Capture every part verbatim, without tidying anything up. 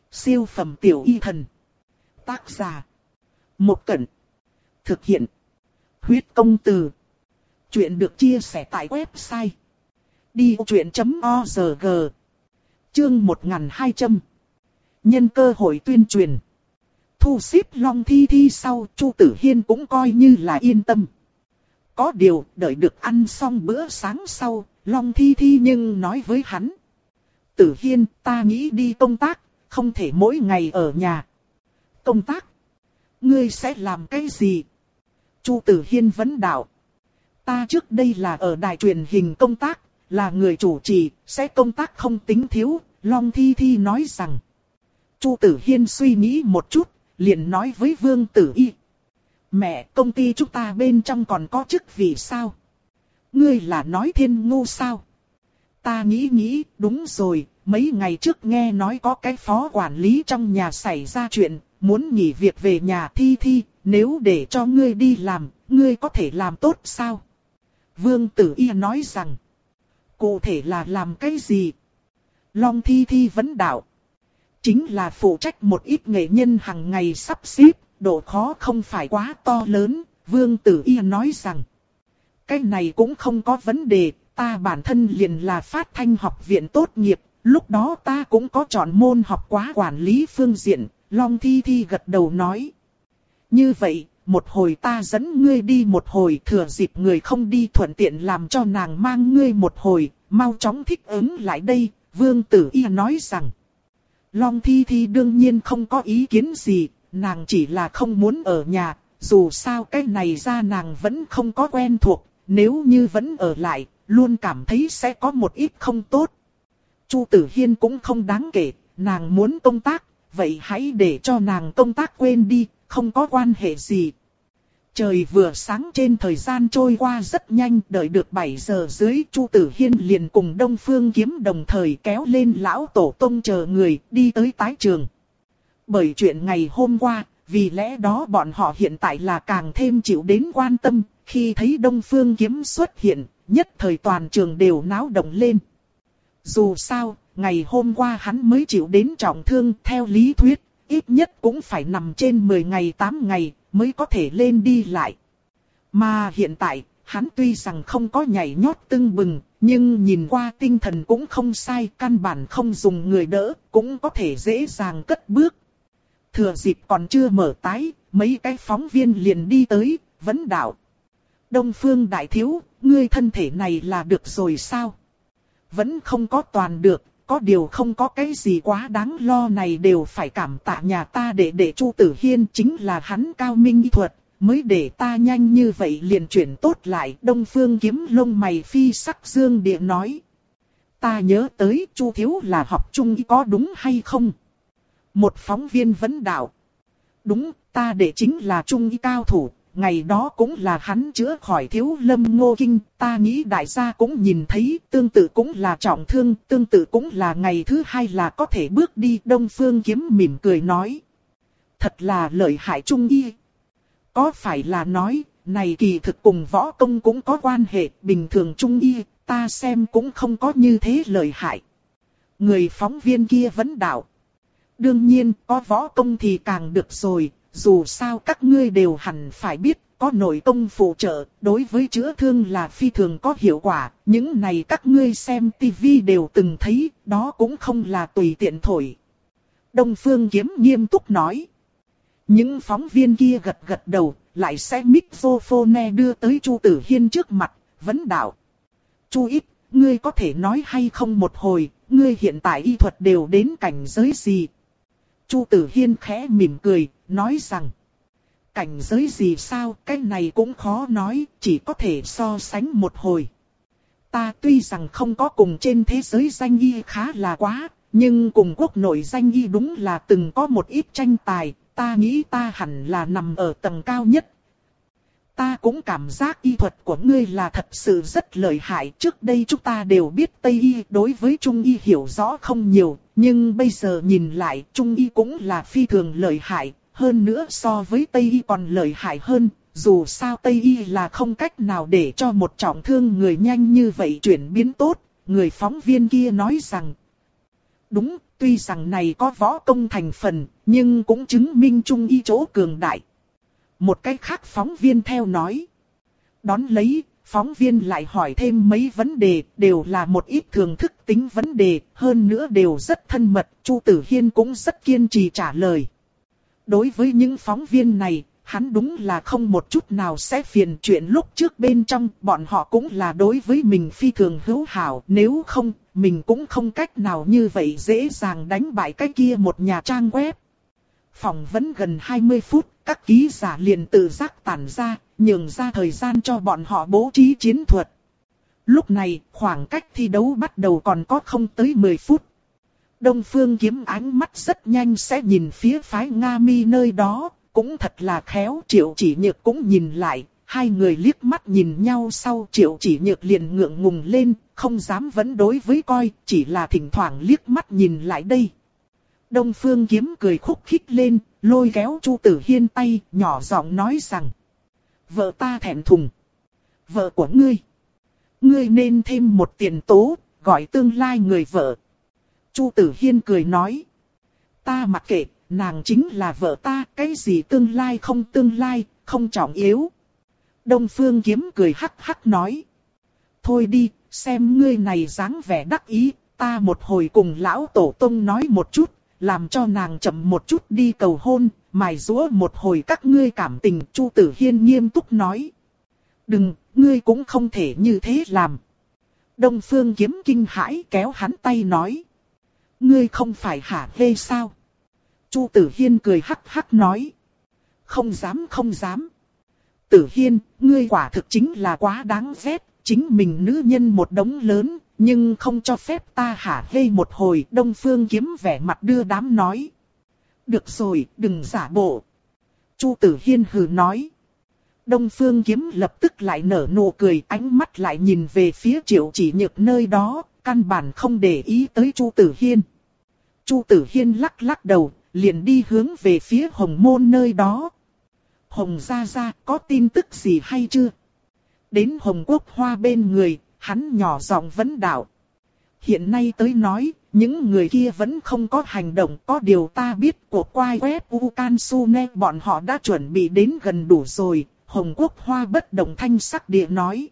Siêu phẩm tiểu y thần. Tác giả. Một Cẩn. Thực hiện. Huyết công từ. Chuyện được chia sẻ tại website đi vô chuyện chấm org. Chương một nghìn hai trăm. Nhân cơ hội tuyên truyền. Thu xếp Long Thi Thi sau, Chu Tử Hiên cũng coi như là yên tâm. Có điều, đợi được ăn xong bữa sáng sau, Long Thi Thi nhưng nói với hắn: Tử Hiên, ta nghĩ đi công tác, không thể mỗi ngày ở nhà. Công tác? Ngươi sẽ làm cái gì? Chu Tử Hiên vấn đạo. Ta trước đây là ở đài truyền hình công tác, là người chủ trì, sẽ công tác không tính thiếu, Long Thi Thi nói rằng. Chu Tử Hiên suy nghĩ một chút, liền nói với Vương Tử Y. Mẹ, công ty chúng ta bên trong còn có chức vị sao? Ngươi là nói Thiên Ngu sao? Ta nghĩ nghĩ, đúng rồi, mấy ngày trước nghe nói có cái phó quản lý trong nhà xảy ra chuyện, muốn nghỉ việc về nhà. Thi Thi, nếu để cho ngươi đi làm, ngươi có thể làm tốt sao? Vương Tử Y nói rằng, cụ thể là làm cái gì? Long Thi Thi vấn đạo. Chính là phụ trách một ít nghệ nhân hàng ngày sắp xếp, độ khó không phải quá to lớn. Vương Tử Y nói rằng, cái này cũng không có vấn đề, ta bản thân liền là phát thanh học viện tốt nghiệp, lúc đó ta cũng có chọn môn học quá quản lý phương diện. Long Thi Thi gật đầu nói. Như vậy, một hồi ta dẫn ngươi đi một hồi, thừa dịp người không đi thuận tiện làm cho nàng mang ngươi một hồi, mau chóng thích ứng lại đây. Vương Tử Y nói rằng. Long Thi Thi đương nhiên không có ý kiến gì, nàng chỉ là không muốn ở nhà, dù sao cái này ra nàng vẫn không có quen thuộc, nếu như vẫn ở lại, luôn cảm thấy sẽ có một ít không tốt. Chu Tử Hiên cũng không đáng kể, nàng muốn công tác, vậy hãy để cho nàng công tác quên đi, không có quan hệ gì. Trời vừa sáng trên, thời gian trôi qua rất nhanh, đợi được bảy giờ dưới, Chu Tử Hiên liền cùng Đông Phương Kiếm đồng thời kéo lên lão tổ tông chờ người đi tới tái trường. Bởi chuyện ngày hôm qua, vì lẽ đó bọn họ hiện tại là càng thêm chịu đến quan tâm, khi thấy Đông Phương Kiếm xuất hiện, nhất thời toàn trường đều náo động lên. Dù sao, ngày hôm qua hắn mới chịu đến trọng thương, theo lý thuyết, ít nhất cũng phải nằm trên mười ngày tám ngày, mới có thể lên đi lại. Mà hiện tại, hắn tuy rằng không có nhảy nhót tưng bừng, nhưng nhìn qua tinh thần cũng không sai, căn bản không dùng người đỡ, cũng có thể dễ dàng cất bước. Thừa dịp còn chưa mở tái, mấy cái phóng viên liền đi tới, vấn đạo. Đông Phương đại thiếu, ngươi thân thể này là được rồi sao? Vẫn không có toàn được, có điều không có cái gì quá đáng lo, này đều phải cảm tạ nhà ta để để Chu Tử Hiên, chính là hắn cao minh y thuật, mới để ta nhanh như vậy liền chuyển tốt lại. Đông Phương Kiếm lông mày phi sắc dương địa nói. Ta nhớ tới Chu thiếu là học trung y có đúng hay không? Một phóng viên vấn đạo. Đúng, ta để chính là trung y cao thủ. Ngày đó cũng là hắn chữa khỏi Thiếu Lâm Ngô Kinh, ta nghĩ đại gia cũng nhìn thấy, tương tự cũng là trọng thương, tương tự cũng là ngày thứ hai là có thể bước đi. Đông Phương Kiếm mỉm cười nói. Thật là lợi hại trung y. Có phải là nói, này kỳ thực cùng võ công cũng có quan hệ, bình thường trung y, ta xem cũng không có như thế lợi hại. Người phóng viên kia vấn đạo. Đương nhiên, có võ công thì càng được rồi. Dù sao các ngươi đều hẳn phải biết, có nội công phụ trợ, đối với chữa thương là phi thường có hiệu quả. Những này các ngươi xem tivi đều từng thấy, đó cũng không là tùy tiện thổi. Đông Phương Kiếm nghiêm túc nói. Những phóng viên kia gật gật đầu, lại sẽ microphone đưa tới Chu Tử Hiên trước mặt, vấn đạo. Chu ít, ngươi có thể nói hay không một hồi, ngươi hiện tại y thuật đều đến cảnh giới gì? Chu Tử Hiên khẽ mỉm cười, nói rằng. Cảnh giới gì sao, cái này cũng khó nói, chỉ có thể so sánh một hồi. Ta tuy rằng không có cùng trên thế giới danh y khá là quá, nhưng cùng quốc nội danh y đúng là từng có một ít tranh tài, ta nghĩ ta hẳn là nằm ở tầng cao nhất. Ta cũng cảm giác y thuật của ngươi là thật sự rất lợi hại. Trước đây chúng ta đều biết Tây y đối với Trung y hiểu rõ không nhiều, nhưng bây giờ nhìn lại Trung y cũng là phi thường lợi hại, hơn nữa so với Tây y còn lợi hại hơn. Dù sao Tây y là không cách nào để cho một trọng thương người nhanh như vậy chuyển biến tốt. Người phóng viên kia nói rằng, đúng, tuy rằng này có võ công thành phần, nhưng cũng chứng minh Trung Y chỗ cường đại. Một cái khác phóng viên theo nói. Đón lấy, phóng viên lại hỏi thêm mấy vấn đề, đều là một ít thường thức tính vấn đề, hơn nữa đều rất thân mật, Chu Tử Hiên cũng rất kiên trì trả lời. Đối với những phóng viên này, hắn đúng là không một chút nào sẽ phiền chuyện lúc trước bên trong, bọn họ cũng là đối với mình phi thường hữu hảo, nếu không, mình cũng không cách nào như vậy dễ dàng đánh bại cái kia một nhà trang web. Phỏng vấn gần hai mươi phút, các ký giả liền tự giác tản ra, nhường ra thời gian cho bọn họ bố trí chiến thuật. Lúc này, khoảng cách thi đấu bắt đầu còn có không tới mười phút. Đông Phương Kiếm ánh mắt rất nhanh sẽ nhìn phía phái Nga Mi nơi đó, cũng thật là khéo. Triệu Chỉ Nhược cũng nhìn lại, hai người liếc mắt nhìn nhau sau Triệu Chỉ Nhược liền ngượng ngùng lên, không dám vẫn đối với coi, chỉ là thỉnh thoảng liếc mắt nhìn lại đây. Đông Phương Kiếm cười khúc khích lên, lôi kéo Chu Tử Hiên tay, nhỏ giọng nói rằng: vợ ta thẹn thùng. Vợ của ngươi. Ngươi nên thêm một tiền tố, gọi tương lai người vợ. Chu Tử Hiên cười nói: ta mặc kệ, nàng chính là vợ ta, cái gì tương lai không tương lai, không trọng yếu. Đông Phương Kiếm cười hắc hắc nói: thôi đi, xem ngươi này dáng vẻ đắc ý, ta một hồi cùng lão tổ tông nói một chút, làm cho nàng chậm một chút đi cầu hôn, mài giũa một hồi các ngươi cảm tình. Chu Tử Hiên nghiêm túc nói: đừng, ngươi cũng không thể như thế làm. Đông Phương Kiếm kinh hãi kéo hắn tay nói: ngươi không phải hả hê sao? Chu Tử Hiên cười hắc hắc nói: không dám không dám. Tử Hiên, ngươi quả thực chính là quá đáng ghét, chính mình nữ nhân một đống lớn, nhưng không cho phép ta hả hê một hồi. Đông Phương Kiếm vẻ mặt đưa đám nói: được rồi, đừng giả bộ. Chu Tử Hiên hừ nói. Đông Phương Kiếm lập tức lại nở nụ cười, ánh mắt lại nhìn về phía Triệu Chỉ Nhược nơi đó, căn bản không để ý tới Chu Tử Hiên. Chu Tử Hiên lắc lắc đầu, liền đi hướng về phía Hồng Môn nơi đó. Hồng gia gia, có tin tức gì hay chưa? Đến Hồng Quốc Hoa bên người, hắn nhỏ giọng vấn đạo. Hiện nay tới nói, những người kia vẫn không có hành động, có điều ta biết của quai web Ukansune bọn họ đã chuẩn bị đến gần đủ rồi. Hồng Quốc Hoa bất động thanh sắc địa nói.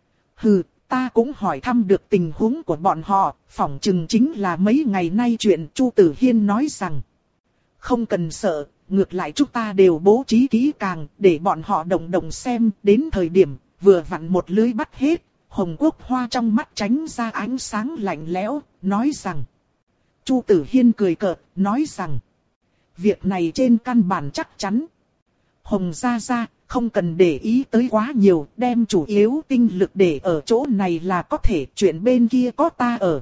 Hừ, ta cũng hỏi thăm được tình huống của bọn họ, phỏng chừng chính là mấy ngày nay chuyện. Chu Tử Hiên nói rằng, không cần sợ, ngược lại chúng ta đều bố trí kỹ càng, để bọn họ động động xem, đến thời điểm, vừa vặn một lưới bắt hết. Hồng Quốc Hoa trong mắt tránh ra ánh sáng lạnh lẽo, nói rằng. Chu Tử Hiên cười cợt, nói rằng, việc này trên căn bản chắc chắn. Hồng gia gia, không cần để ý tới quá nhiều, đem chủ yếu tinh lực để ở chỗ này là có thể, chuyện bên kia có ta ở.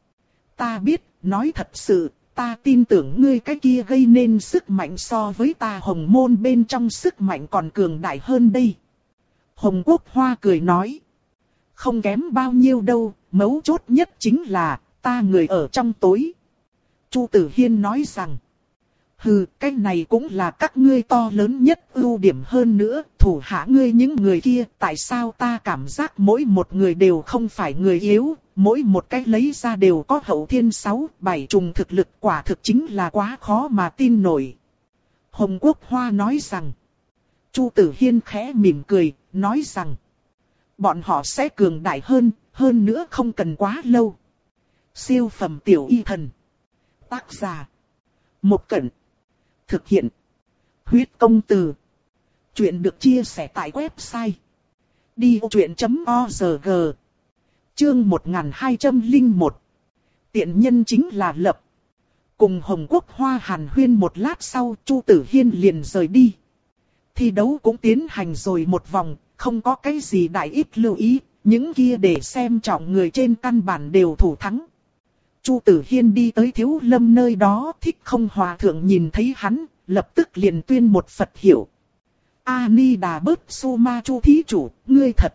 Ta biết, nói thật sự, ta tin tưởng ngươi cái kia gây nên sức mạnh so với ta Hồng Môn bên trong sức mạnh còn cường đại hơn đây. Hồng Quốc Hoa cười nói, không kém bao nhiêu đâu, mấu chốt nhất chính là, ta người ở trong tối. Chu Tử Hiên nói rằng, hừ, cái này cũng là các ngươi to lớn nhất ưu điểm hơn nữa, thủ hạ ngươi những người kia, tại sao ta cảm giác mỗi một người đều không phải người yếu, mỗi một cách lấy ra đều có hậu thiên sáu, bảy trùng thực lực, quả thực chính là quá khó mà tin nổi. Hồng Quốc Hoa nói rằng, Chu Tử Hiên khẽ mỉm cười, nói rằng, bọn họ sẽ cường đại hơn, hơn nữa không cần quá lâu. Siêu phẩm tiểu y thần. Tác giả Mộc Cẩn. Thực hiện huyết công từ. Chuyện được chia sẻ tại website đi ô truyện chấm org. Chương một nghìn hai trăm lẻ một. Tiện nhân chính là Lập. Cùng Hồng Quốc Hoa hàn huyên một lát sau, Chu Tử Hiên liền rời đi. Thi đấu cũng tiến hành rồi một vòng, không có cái gì đại ít lưu ý, những kia để xem trọng người trên căn bản đều thủ thắng. Chu Tử Hiên đi tới Thiếu Lâm nơi đó, Thích Không Hòa thượng nhìn thấy hắn, lập tức liền tuyên một Phật hiệu. A-ni đà bớt su ma Chu thí chủ, ngươi thật.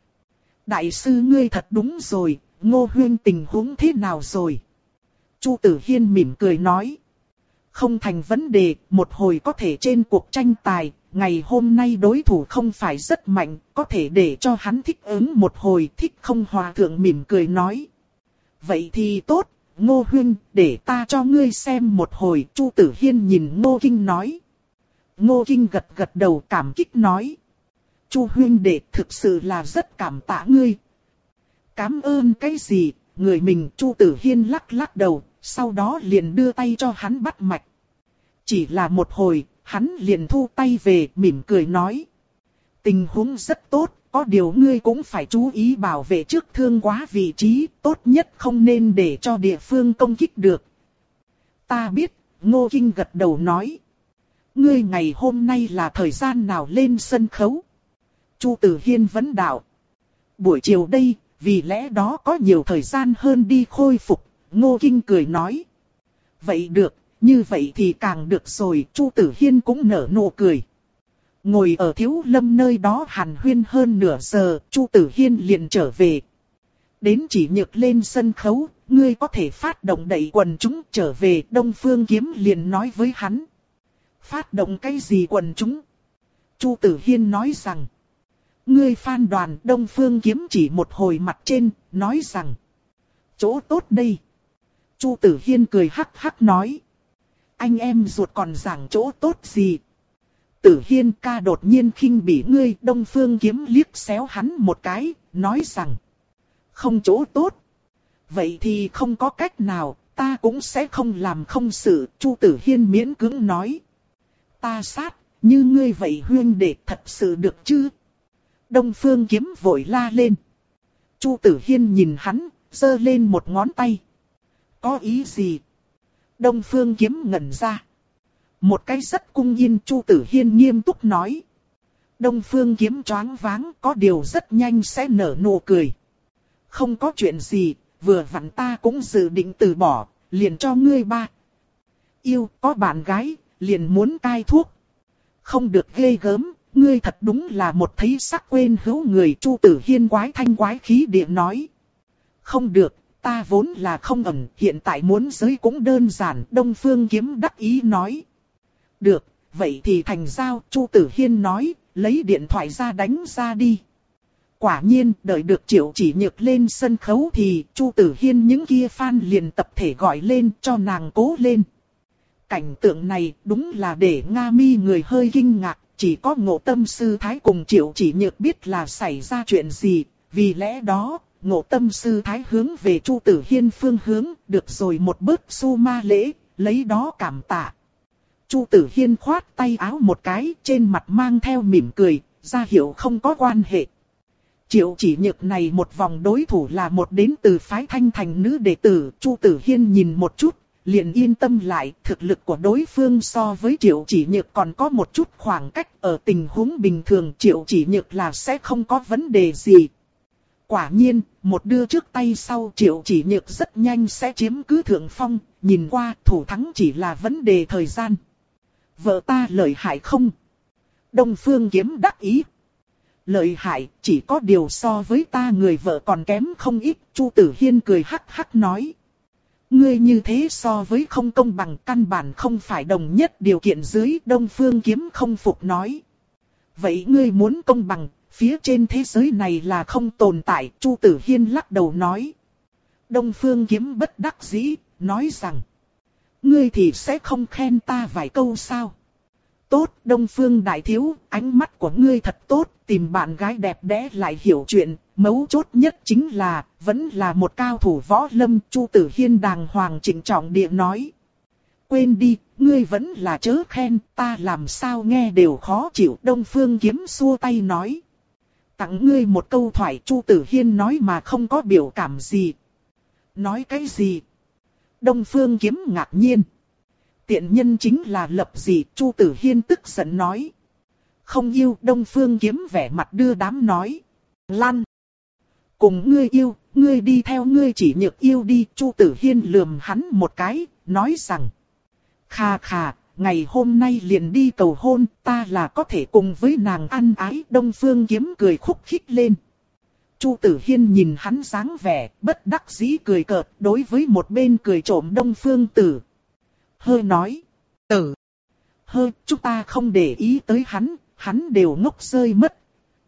Đại sư ngươi thật đúng rồi, Ngô Huyên tình huống thế nào rồi? Chu Tử Hiên mỉm cười nói. Không thành vấn đề, một hồi có thể trên cuộc tranh tài, ngày hôm nay đối thủ không phải rất mạnh, có thể để cho hắn thích ứng một hồi. Thích Không Hòa thượng mỉm cười nói. Vậy thì tốt, Ngô huynh, để ta cho ngươi xem một hồi. Chu Tử Hiên nhìn Ngô Kinh nói. Ngô Kinh gật gật đầu cảm kích nói. Chu huynh đệ thực sự là rất cảm tạ ngươi. Cảm ơn cái gì? Người mình. Chu Tử Hiên lắc lắc đầu, sau đó liền đưa tay cho hắn bắt mạch. Chỉ là một hồi, hắn liền thu tay về, mỉm cười nói. Tình huống rất tốt, có điều ngươi cũng phải chú ý bảo vệ trước thương quá vị trí, tốt nhất không nên để cho địa phương công kích được. Ta biết, Ngô Kinh gật đầu nói. Ngươi ngày hôm nay là thời gian nào lên sân khấu? Chu Tử Hiên vấn đạo. Buổi chiều đây, vì lẽ đó có nhiều thời gian hơn đi khôi phục. Ngô Kinh cười nói. Vậy được, như vậy thì càng được rồi. Chu Tử Hiên cũng nở nụ cười. Ngồi ở Thiếu Lâm nơi đó hàn huyên hơn nửa giờ, Chu Tử Hiên liền trở về. Đến chỉ nhược lên sân khấu, ngươi có thể phát động đẩy quần chúng trở về. Đông Phương Kiếm liền nói với hắn. Phát động cái gì quần chúng? Chu Tử Hiên nói rằng. Ngươi phan đoàn. Đông Phương Kiếm chỉ một hồi mặt trên, nói rằng. Chỗ tốt đây. Chu Tử Hiên cười hắc hắc nói. Anh em ruột còn giảng chỗ tốt gì? Tử Hiên ca đột nhiên khinh bỉ ngươi. Đông Phương Kiếm liếc xéo hắn một cái, nói rằng. Không chỗ tốt. Vậy thì không có cách nào, ta cũng sẽ không làm không sự. Chu Tử Hiên miễn cưỡng nói. Ta sát, như ngươi vậy huyên đệ thật sự được chứ? Đông Phương Kiếm vội la lên. Chu Tử Hiên nhìn hắn, giơ lên một ngón tay. Có ý gì? Đông Phương Kiếm ngẩn ra. Một cái rất cung yên. Chu Tử Hiên nghiêm túc nói. Đông Phương Kiếm choáng váng, có điều rất nhanh sẽ nở nụ cười. Không có chuyện gì, vừa vặn ta cũng dự định từ bỏ, liền cho ngươi ba. Yêu, có bạn gái, liền muốn cai thuốc. Không được ghê gớm, ngươi thật đúng là một thấy sắc quên hữu người. Chu Tử Hiên quái thanh quái khí địa nói. Không được, ta vốn là không ẩn, hiện tại muốn giới cũng đơn giản. Đông Phương Kiếm đắc ý nói. Được, vậy thì thành giao. Chu Tử Hiên nói, lấy điện thoại ra đánh ra đi. Quả nhiên, đợi được Triệu Chỉ Nhược lên sân khấu thì Chu Tử Hiên những kia fan liền tập thể gọi lên cho nàng cố lên. Cảnh tượng này đúng là để Nga Mi người hơi kinh ngạc, chỉ có Ngộ Tâm Sư Thái cùng Triệu Chỉ Nhược biết là xảy ra chuyện gì, vì lẽ đó, Ngộ Tâm Sư Thái hướng về Chu Tử Hiên phương hướng, được rồi một bớt xu ma lễ, lấy đó cảm tạ. Chu Tử Hiên khoát tay áo một cái, trên mặt mang theo mỉm cười, ra hiệu không có quan hệ. Triệu Chỉ Nhược này một vòng đối thủ là một đến từ phái Thanh Thành nữ đệ tử. Chu Tử Hiên nhìn một chút, liền yên tâm lại. Thực lực của đối phương so với Triệu Chỉ Nhược còn có một chút khoảng cách. Ở tình huống bình thường Triệu Chỉ Nhược là sẽ không có vấn đề gì. Quả nhiên, một đưa trước tay sau Triệu Chỉ Nhược rất nhanh sẽ chiếm cứ thượng phong. Nhìn qua thủ thắng chỉ là vấn đề thời gian. Vợ ta lợi hại không? Đông Phương Kiếm đắc ý. Lợi hại, chỉ có điều so với ta người vợ còn kém không ít. Chu Tử Hiên cười hắc hắc nói. Ngươi như thế so với không công bằng, căn bản không phải đồng nhất điều kiện dưới. Đông Phương Kiếm không phục nói. Vậy ngươi muốn công bằng, phía trên thế giới này là không tồn tại. Chu Tử Hiên lắc đầu nói. Đông Phương Kiếm bất đắc dĩ, nói rằng. Ngươi thì sẽ không khen ta vài câu sao? Tốt, Đông Phương đại thiếu, ánh mắt của ngươi thật tốt, tìm bạn gái đẹp đẽ lại hiểu chuyện, mấu chốt nhất chính là, vẫn là một cao thủ võ lâm. Chu Tử Hiên đàng hoàng trịnh trọng địa nói. Quên đi, ngươi vẫn là chớ khen, ta làm sao nghe đều khó chịu. Đông Phương Kiếm xua tay nói. Tặng ngươi một câu thoại. Chu Tử Hiên nói mà không có biểu cảm gì. Nói cái gì? Đông Phương Kiếm ngạc nhiên. Tiện nhân chính là lập gì? Chu Tử Hiên tức giận nói. Không yêu. Đông Phương Kiếm vẻ mặt đưa đám nói. Lăn. Cùng ngươi yêu, ngươi đi theo ngươi Chỉ Nhược yêu đi. Chu Tử Hiên lườm hắn một cái, nói rằng. Khà khà, ngày hôm nay liền đi cầu hôn, ta là có thể cùng với nàng ăn ái. Đông Phương Kiếm cười khúc khích lên. Chu Tử Hiên nhìn hắn dáng vẻ, bất đắc dĩ cười cợt, đối với một bên cười trộm Đông Phương Tử. Hơi nói, Tử, hơi, chúng ta không để ý tới hắn, hắn đều ngốc rơi mất.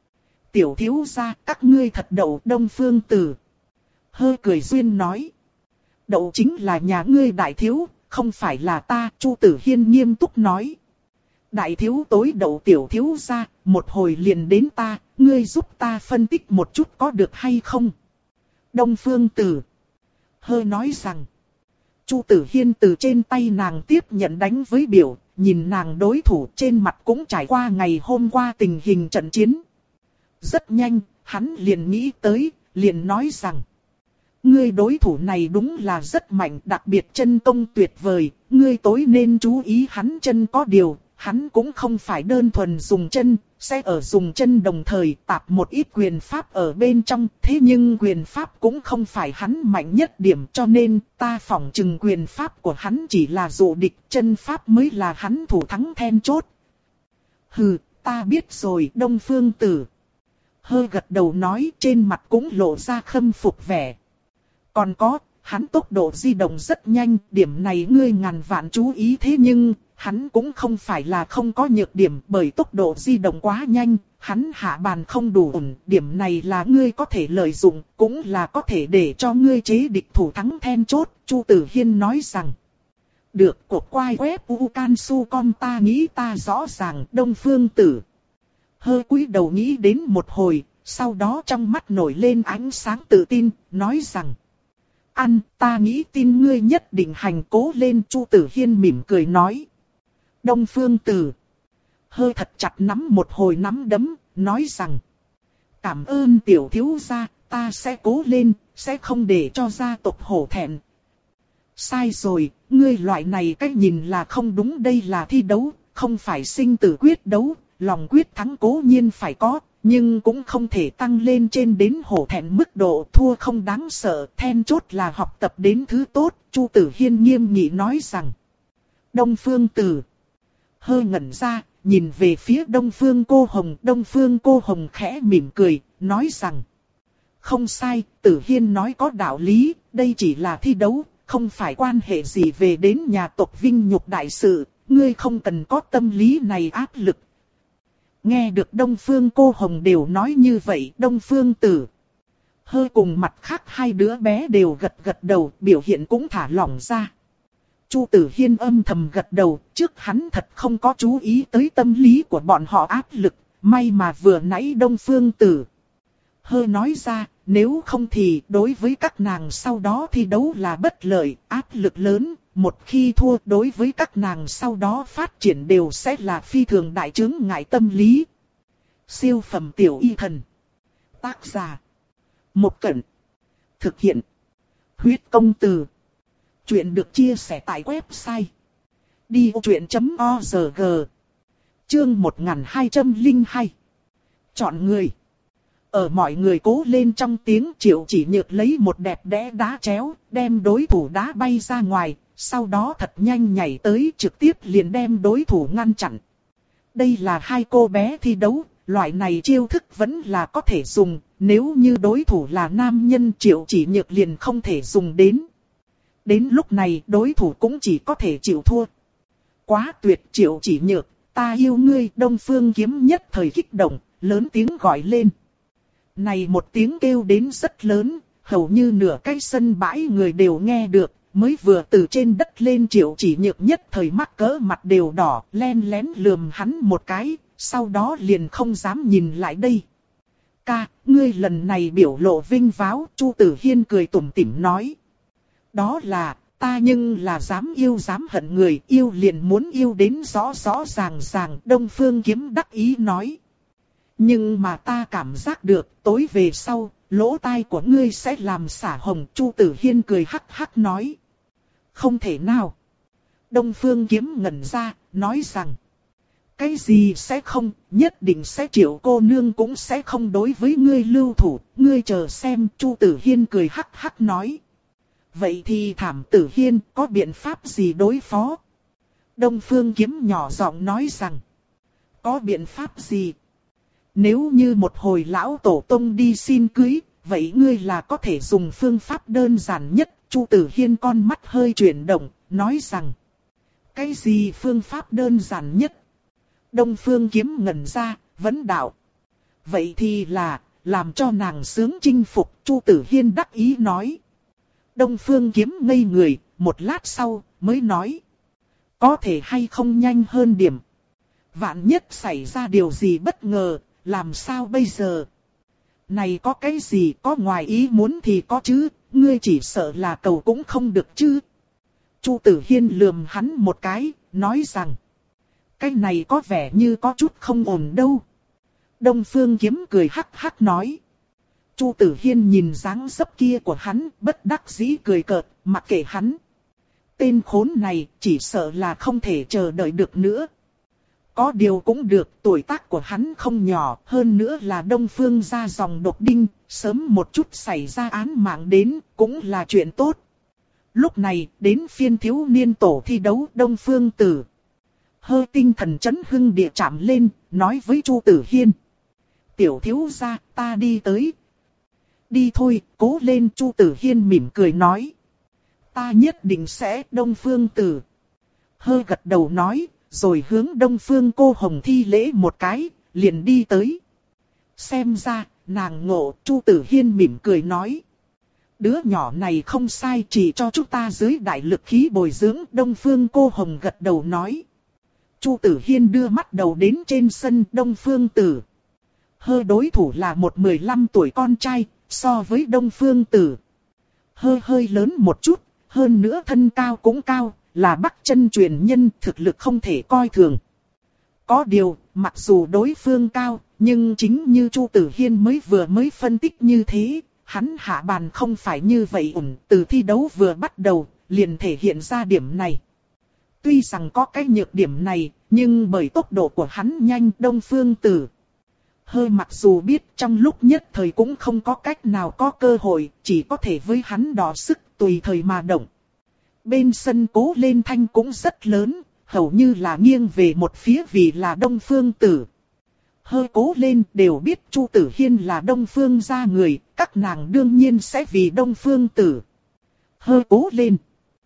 Tiểu thiếu gia, các ngươi thật đậu. Đông Phương Tử. Hơi cười duyên nói. Đậu chính là nhà ngươi đại thiếu, không phải là ta, Chu Tử Hiên nghiêm túc nói. Đại thiếu tối đậu tiểu thiếu ra, một hồi liền đến ta, ngươi giúp ta phân tích một chút có được hay không? Đông Phương Tử hơi nói rằng. Chu Tử Hiên từ trên tay nàng tiếp nhận đánh với biểu, nhìn nàng đối thủ trên mặt cũng trải qua ngày hôm qua tình hình trận chiến. Rất nhanh, hắn liền nghĩ tới, liền nói rằng. Ngươi đối thủ này đúng là rất mạnh, đặc biệt chân công tuyệt vời, ngươi tối nên chú ý hắn chân có điều, hắn cũng không phải đơn thuần dùng chân, sẽ ở dùng chân đồng thời tạp một ít quyền pháp ở bên trong, thế nhưng quyền pháp cũng không phải hắn mạnh nhất điểm, cho nên ta phỏng chừng quyền pháp của hắn chỉ là dụ địch, chân pháp mới là hắn thủ thắng then chốt. Hừ, ta biết rồi, Đông Phương Tử hơi gật đầu nói, trên mặt cũng lộ ra khâm phục vẻ. Còn có, hắn tốc độ di động rất nhanh, điểm này ngươi ngàn vạn chú ý, thế nhưng, hắn cũng không phải là không có nhược điểm, bởi tốc độ di động quá nhanh, hắn hạ bàn không đủ ổn, điểm này là ngươi có thể lợi dụng, cũng là có thể để cho ngươi chế địch thủ thắng then chốt, Chu Tử Hiên nói rằng. Được, cột quai web u can su con ta nghĩ ta rõ ràng, Đông Phương Tử hơi cúi đầu nghĩ đến một hồi, sau đó trong mắt nổi lên ánh sáng tự tin, nói rằng. Ăn, ta nghĩ tin ngươi nhất định hành cố lên, Chu Tử Hiên mỉm cười nói. Đông Phương Tử hơi thật chặt nắm một hồi nắm đấm, nói rằng. Cảm ơn tiểu thiếu gia, ta sẽ cố lên, sẽ không để cho gia tộc hổ thẹn. Sai rồi, ngươi loại này cách nhìn là không đúng, đây là thi đấu, không phải sinh tử quyết đấu, lòng quyết thắng cố nhiên phải có. Nhưng cũng không thể tăng lên trên đến hổ thẹn mức độ, thua không đáng sợ, then chốt là học tập đến thứ tốt, Chu Tử Hiên nghiêm nghị nói rằng. Đông Phương Tử hơi ngẩn ra, nhìn về phía Đông Phương Cô Hồng, Đông Phương Cô Hồng khẽ mỉm cười, nói rằng. Không sai, Tử Hiên nói có đạo lý, đây chỉ là thi đấu, không phải quan hệ gì về đến nhà tộc vinh nhục đại sự, ngươi không cần có tâm lý này áp lực. Nghe được Đông Phương Cô Hồng đều nói như vậy, Đông Phương Tử hơi cùng mặt khác hai đứa bé đều gật gật đầu, biểu hiện cũng thả lỏng ra. Chu Tử Hiên âm thầm gật đầu, trước hắn thật không có chú ý tới tâm lý của bọn họ áp lực, may mà vừa nãy Đông Phương Tử hơi nói ra, nếu không thì đối với các nàng sau đó thi đấu là bất lợi, áp lực lớn, một khi thua đối với các nàng sau đó phát triển đều sẽ là phi thường đại chướng ngại tâm lý. Siêu phẩm tiểu y thần. Tác giả. Một Cẩn. Thực hiện. Huyết công từ. Chuyện được chia sẻ tại website. đi ô chuyện chấm org. Chương một nghìn hai trăm lẻ hai. Chọn người. Ở mọi người cố lên trong tiếng, Triệu Chỉ Nhược lấy một đẹp đẽ đá chéo, đem đối thủ đá bay ra ngoài, sau đó thật nhanh nhảy tới trực tiếp liền đem đối thủ ngăn chặn. Đây là hai cô bé thi đấu, loại này chiêu thức vẫn là có thể dùng, nếu như đối thủ là nam nhân Triệu Chỉ Nhược liền không thể dùng đến. Đến lúc này đối thủ cũng chỉ có thể chịu thua. Quá tuyệt Triệu Chỉ Nhược, ta yêu ngươi, Đông Phương Kiếm nhất thời kích động, lớn tiếng gọi lên. Này một tiếng kêu đến rất lớn, hầu như nửa cái sân bãi người đều nghe được, mới vừa từ trên đất lên Triệu Chỉ Nhược nhất thời mắt cỡ mặt đều đỏ, len lén lườm hắn một cái, sau đó liền không dám nhìn lại đây. Ca, ngươi lần này biểu lộ vinh váo, Chu Tử Hiên cười tủm tỉm nói. Đó là, ta nhưng là dám yêu dám hận người, yêu liền muốn yêu đến rõ rõ ràng ràng, Đông Phương Kiếm đắc ý nói. Nhưng mà ta cảm giác được, tối về sau, lỗ tai của ngươi sẽ làm xả hồng, Chu Tử Hiên cười hắc hắc nói. Không thể nào. Đông Phương Kiếm ngẩn ra, nói rằng. Cái gì sẽ không, nhất định sẽ Triệu cô nương cũng sẽ không đối với ngươi lưu thủ, ngươi chờ xem, Chu Tử Hiên cười hắc hắc nói. Vậy thì Thảm Tử Hiên có biện pháp gì đối phó? Đông Phương Kiếm nhỏ giọng nói rằng. Có biện pháp gì? Nếu như một hồi lão tổ tông đi xin cưới, vậy ngươi là có thể dùng phương pháp đơn giản nhất. Chu Tử Hiên con mắt hơi chuyển động, nói rằng. Cái gì phương pháp đơn giản nhất? Đông Phương Kiếm ngẩn ra, vấn đạo. Vậy thì là, làm cho nàng sướng chinh phục, Chu Tử Hiên đắc ý nói. Đông Phương Kiếm ngây người, một lát sau, mới nói. Có thể hay không nhanh hơn điểm. Vạn nhất xảy ra điều gì bất ngờ, làm sao bây giờ? Này có cái gì có ngoài ý muốn thì có chứ, ngươi chỉ sợ là cầu cũng không được chứ. Chu Tử Hiên lườm hắn một cái, nói rằng. Cái này có vẻ như có chút không ổn đâu. Đông Phương Kiếm cười hắc hắc nói. Chu Tử Hiên nhìn dáng dấp kia của hắn, bất đắc dĩ cười cợt, mặc kệ hắn. Tên khốn này chỉ sợ là không thể chờ đợi được nữa. Có điều cũng được, tuổi tác của hắn không nhỏ, hơn nữa là Đông Phương gia dòng độc đinh, sớm một chút xảy ra án mạng đến, cũng là chuyện tốt. Lúc này, đến phiên thiếu niên tổ thi đấu Đông Phương Tử. Hơi tinh thần chấn hưng địa chạm lên, nói với Chu Tử Hiên. Tiểu thiếu gia, ta đi tới. Đi thôi, cố lên. Chu Tử Hiên mỉm cười nói. Ta nhất định sẽ. Đông Phương Tử hơi gật đầu nói, rồi hướng Đông Phương Cô Hồng thi lễ một cái, liền đi tới. Xem ra, nàng ngộ. Chu Tử Hiên mỉm cười nói. Đứa nhỏ này không sai, chỉ cho chúng ta dưới đại lực khí bồi dưỡng. Đông Phương Cô Hồng gật đầu nói. Chu Tử Hiên đưa mắt đầu đến trên sân. Đông Phương Tử hơi đối thủ là một mười lăm tuổi con trai, so với Đông Phương Tử hơi hơi lớn một chút, hơn nữa thân cao cũng cao, là Bắc chân truyền nhân, thực lực không thể coi thường. Có điều, mặc dù đối phương cao, nhưng chính như Chu Tử Hiên mới vừa mới phân tích như thế, hắn hạ bàn không phải như vậy ổn, từ thi đấu vừa bắt đầu, liền thể hiện ra điểm này. Tuy rằng có cái nhược điểm này, nhưng bởi tốc độ của hắn nhanh, Đông Phương Tử hơi mặc dù biết trong lúc nhất thời cũng không có cách nào có cơ hội, chỉ có thể với hắn đọ sức tùy thời mà động. Bên sân Cố Lên thanh cũng rất lớn, hầu như là nghiêng về một phía vì là Đông Phương Tử. Hơi Cố Lên đều biết Chu Tử Hiên là Đông Phương gia người, các nàng đương nhiên sẽ vì Đông Phương Tử. Hơi Cố Lên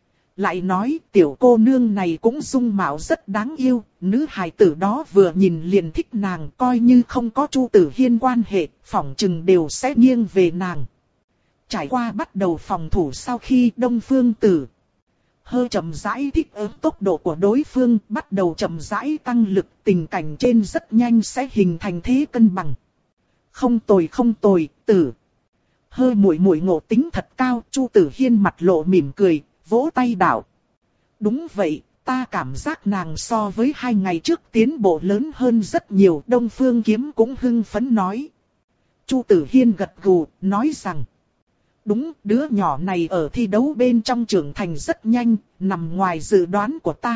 lại nói tiểu cô nương này cũng dung mạo rất đáng yêu, nữ hài tử đó vừa nhìn liền thích nàng, coi như không có Chu Tử Hiên quan hệ, phỏng chừng đều sẽ nghiêng về nàng. Trải qua bắt đầu phòng thủ sau khi Đông Phương Tử hơi chậm rãi thích ứng tốc độ của đối phương, bắt đầu chậm rãi tăng lực, tình cảnh trên rất nhanh sẽ hình thành thế cân bằng. Không tồi không tồi, Tử hơi muội muội ngộ tính thật cao. Chu Tử Hiên mặt lộ mỉm cười, vỗ tay đạo. Đúng vậy, ta cảm giác nàng so với hai ngày trước tiến bộ lớn hơn rất nhiều. Đông Phương Kiếm cũng hưng phấn nói. Chu Tử Hiên gật gù, nói rằng. Đúng, đứa nhỏ này ở thi đấu bên trong trưởng thành rất nhanh, nằm ngoài dự đoán của ta.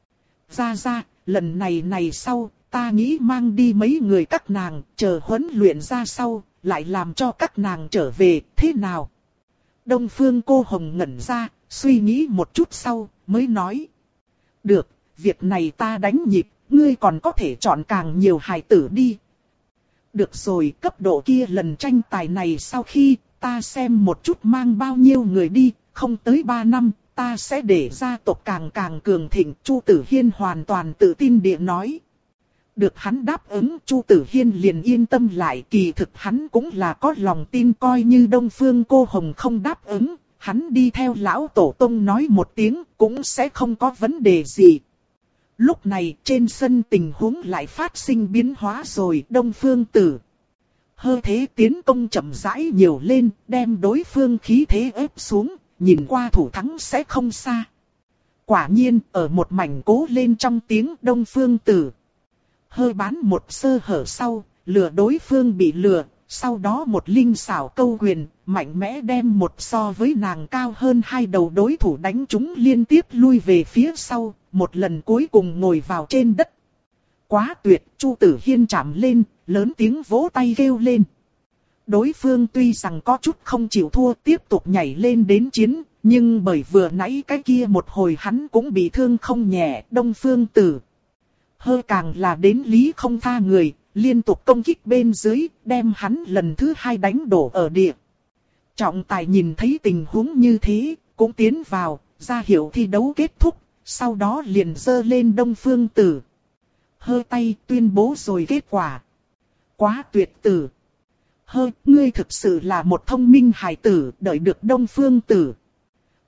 Ra ra, lần này này sau, ta nghĩ mang đi mấy người các nàng, chờ huấn luyện ra sau, lại làm cho các nàng trở về, thế nào? Đông Phương Cô Hồng ngẩn ra, suy nghĩ một chút sau, mới nói. Được, việc này ta đánh nhịp, ngươi còn có thể chọn càng nhiều hài tử đi. Được rồi, cấp độ kia lần tranh tài này sau khi, ta xem một chút mang bao nhiêu người đi, không tới ba năm, ta sẽ để gia tộc càng càng cường thịnh. Chu Tử Hiên hoàn toàn tự tin địa nói. Được hắn đáp ứng, Chu Tử Hiên liền yên tâm lại, kỳ thực hắn cũng là có lòng tin, coi như Đông Phương Cô Hồng không đáp ứng, hắn đi theo lão tổ tông nói một tiếng, cũng sẽ không có vấn đề gì. Lúc này trên sân tình huống lại phát sinh biến hóa rồi. Đông Phương Tử hơi thế tiến công chậm rãi nhiều lên, đem đối phương khí thế ép xuống, nhìn qua thủ thắng sẽ không xa. Quả nhiên, ở một mảnh Cố Lên trong tiếng Đông Phương Tử hơi bán một sơ hở sau, lừa đối phương bị lừa, sau đó một linh xảo câu quyền, mạnh mẽ đem một so với nàng cao hơn hai đầu đối thủ đánh chúng liên tiếp lui về phía sau, một lần cuối cùng ngồi vào trên đất. Quá tuyệt. Chu Tử Hiên chạm lên, lớn tiếng vỗ tay kêu lên. Đối phương tuy rằng có chút không chịu thua, tiếp tục nhảy lên đến chiến, nhưng bởi vừa nãy cái kia một hồi hắn cũng bị thương không nhẹ. Đông Phương Tử hơi càng là đến lý không tha người, liên tục công kích bên dưới, đem hắn lần thứ hai đánh đổ ở địa. Trọng tài nhìn thấy tình huống như thế, cũng tiến vào, ra hiệu thi đấu kết thúc, sau đó liền giơ lên Đông Phương Tử hơi tay tuyên bố rồi kết quả. Quá tuyệt. Tử hơi, ngươi thực sự là một thông minh hài tử. Đợi được Đông Phương Tử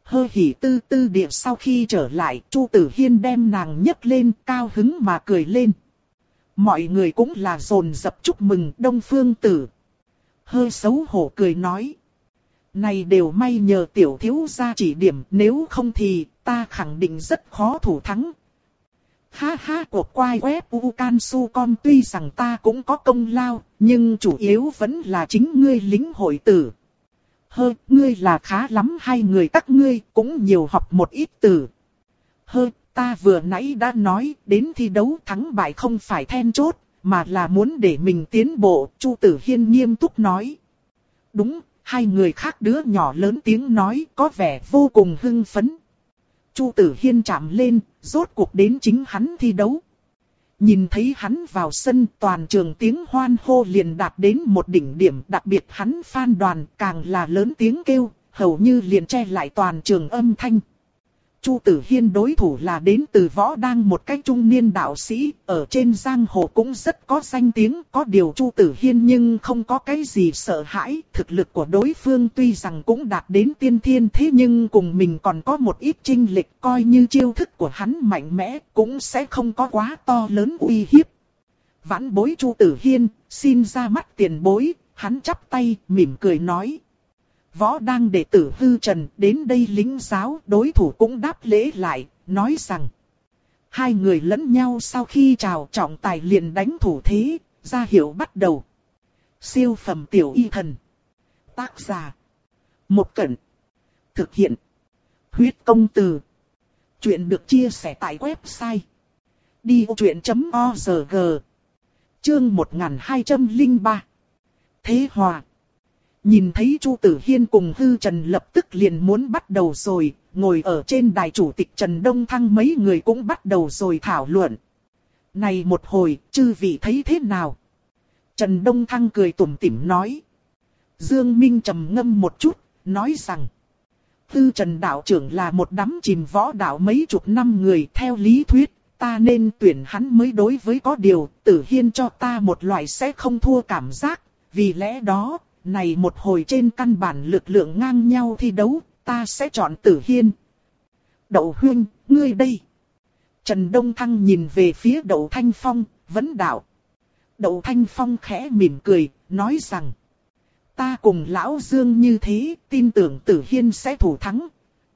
Hơi hỉ tư tư địa sau khi trở lại, Chu Tử Hiên đem nàng nhấc lên, cao hứng mà cười lên. Mọi người cũng là dồn dập chúc mừng Đông Phương Tử. Hơi xấu hổ cười nói. Này đều may nhờ tiểu thiếu gia chỉ điểm, nếu không thì ta khẳng định rất khó thủ thắng. Ha ha, cuộc quay web Ucansu.com tuy rằng ta cũng có công lao, nhưng chủ yếu vẫn là chính ngươi lính hội tử. Hơ, ngươi là khá lắm, hai người các ngươi cũng nhiều học một ít từ. Hơ, ta vừa nãy đã nói, đến thi đấu thắng bại không phải then chốt, mà là muốn để mình tiến bộ, Chu Tử Hiên nghiêm túc nói. Đúng, hai người khác đứa nhỏ lớn tiếng nói, có vẻ vô cùng hưng phấn. Chu Tử Hiên chạm lên, rốt cuộc đến chính hắn thi đấu. Nhìn thấy hắn vào sân, toàn trường tiếng hoan hô liền đạt đến một đỉnh điểm, đặc biệt hắn fan đoàn càng là lớn tiếng kêu, hầu như liền che lại toàn trường âm thanh. Chu Tử Hiên đối thủ là đến từ Võ Đang, một cái trung niên đạo sĩ, ở trên giang hồ cũng rất có danh tiếng, có điều Chu Tử Hiên nhưng không có cái gì sợ hãi, thực lực của đối phương tuy rằng cũng đạt đến tiên thiên, thế nhưng cùng mình còn có một ít chênh lệch, coi như chiêu thức của hắn mạnh mẽ, cũng sẽ không có quá to lớn uy hiếp. Vãn bối Chu Tử Hiên, xin ra mắt tiền bối, hắn chắp tay, mỉm cười nói. Võ Đang đệ tử Hư Trần đến đây lĩnh giáo, đối thủ cũng đáp lễ lại, nói rằng. Hai người lẫn nhau sau khi chào, trọng tài liền đánh thủ thế, ra hiệu bắt đầu. Siêu phẩm tiểu y thần. Tác giả. Một Cẩn. Thực hiện. Huyết công từ. Chuyện được chia sẻ tại website. đi vô chuyện chấm org. Chương một nghìn hai trăm lẻ ba. Thế hòa. Nhìn thấy Chu Tử Hiên cùng Hư Trần lập tức liền muốn bắt đầu rồi, ngồi ở trên đài chủ tịch Trần Đông Thăng mấy người cũng bắt đầu rồi thảo luận. Này một hồi, chư vị thấy thế nào? Trần Đông Thăng cười tủm tỉm nói. Dương Minh trầm ngâm một chút, nói rằng. Hư Trần đạo trưởng là một đám chìm võ đạo mấy chục năm người, theo lý thuyết, ta nên tuyển hắn mới đối với, có điều, Tử Hiên cho ta một loại sẽ không thua cảm giác, vì lẽ đó. Này một hồi trên căn bản lực lượng ngang nhau thi đấu, ta sẽ chọn Tử Hiên. Đậu Huynh, ngươi đây. Trần Đông Thăng nhìn về phía Đậu Thanh Phong, vấn đạo. Đậu Thanh Phong khẽ mỉm cười, nói rằng. Ta cùng Lão Dương như thế, tin tưởng Tử Hiên sẽ thủ thắng.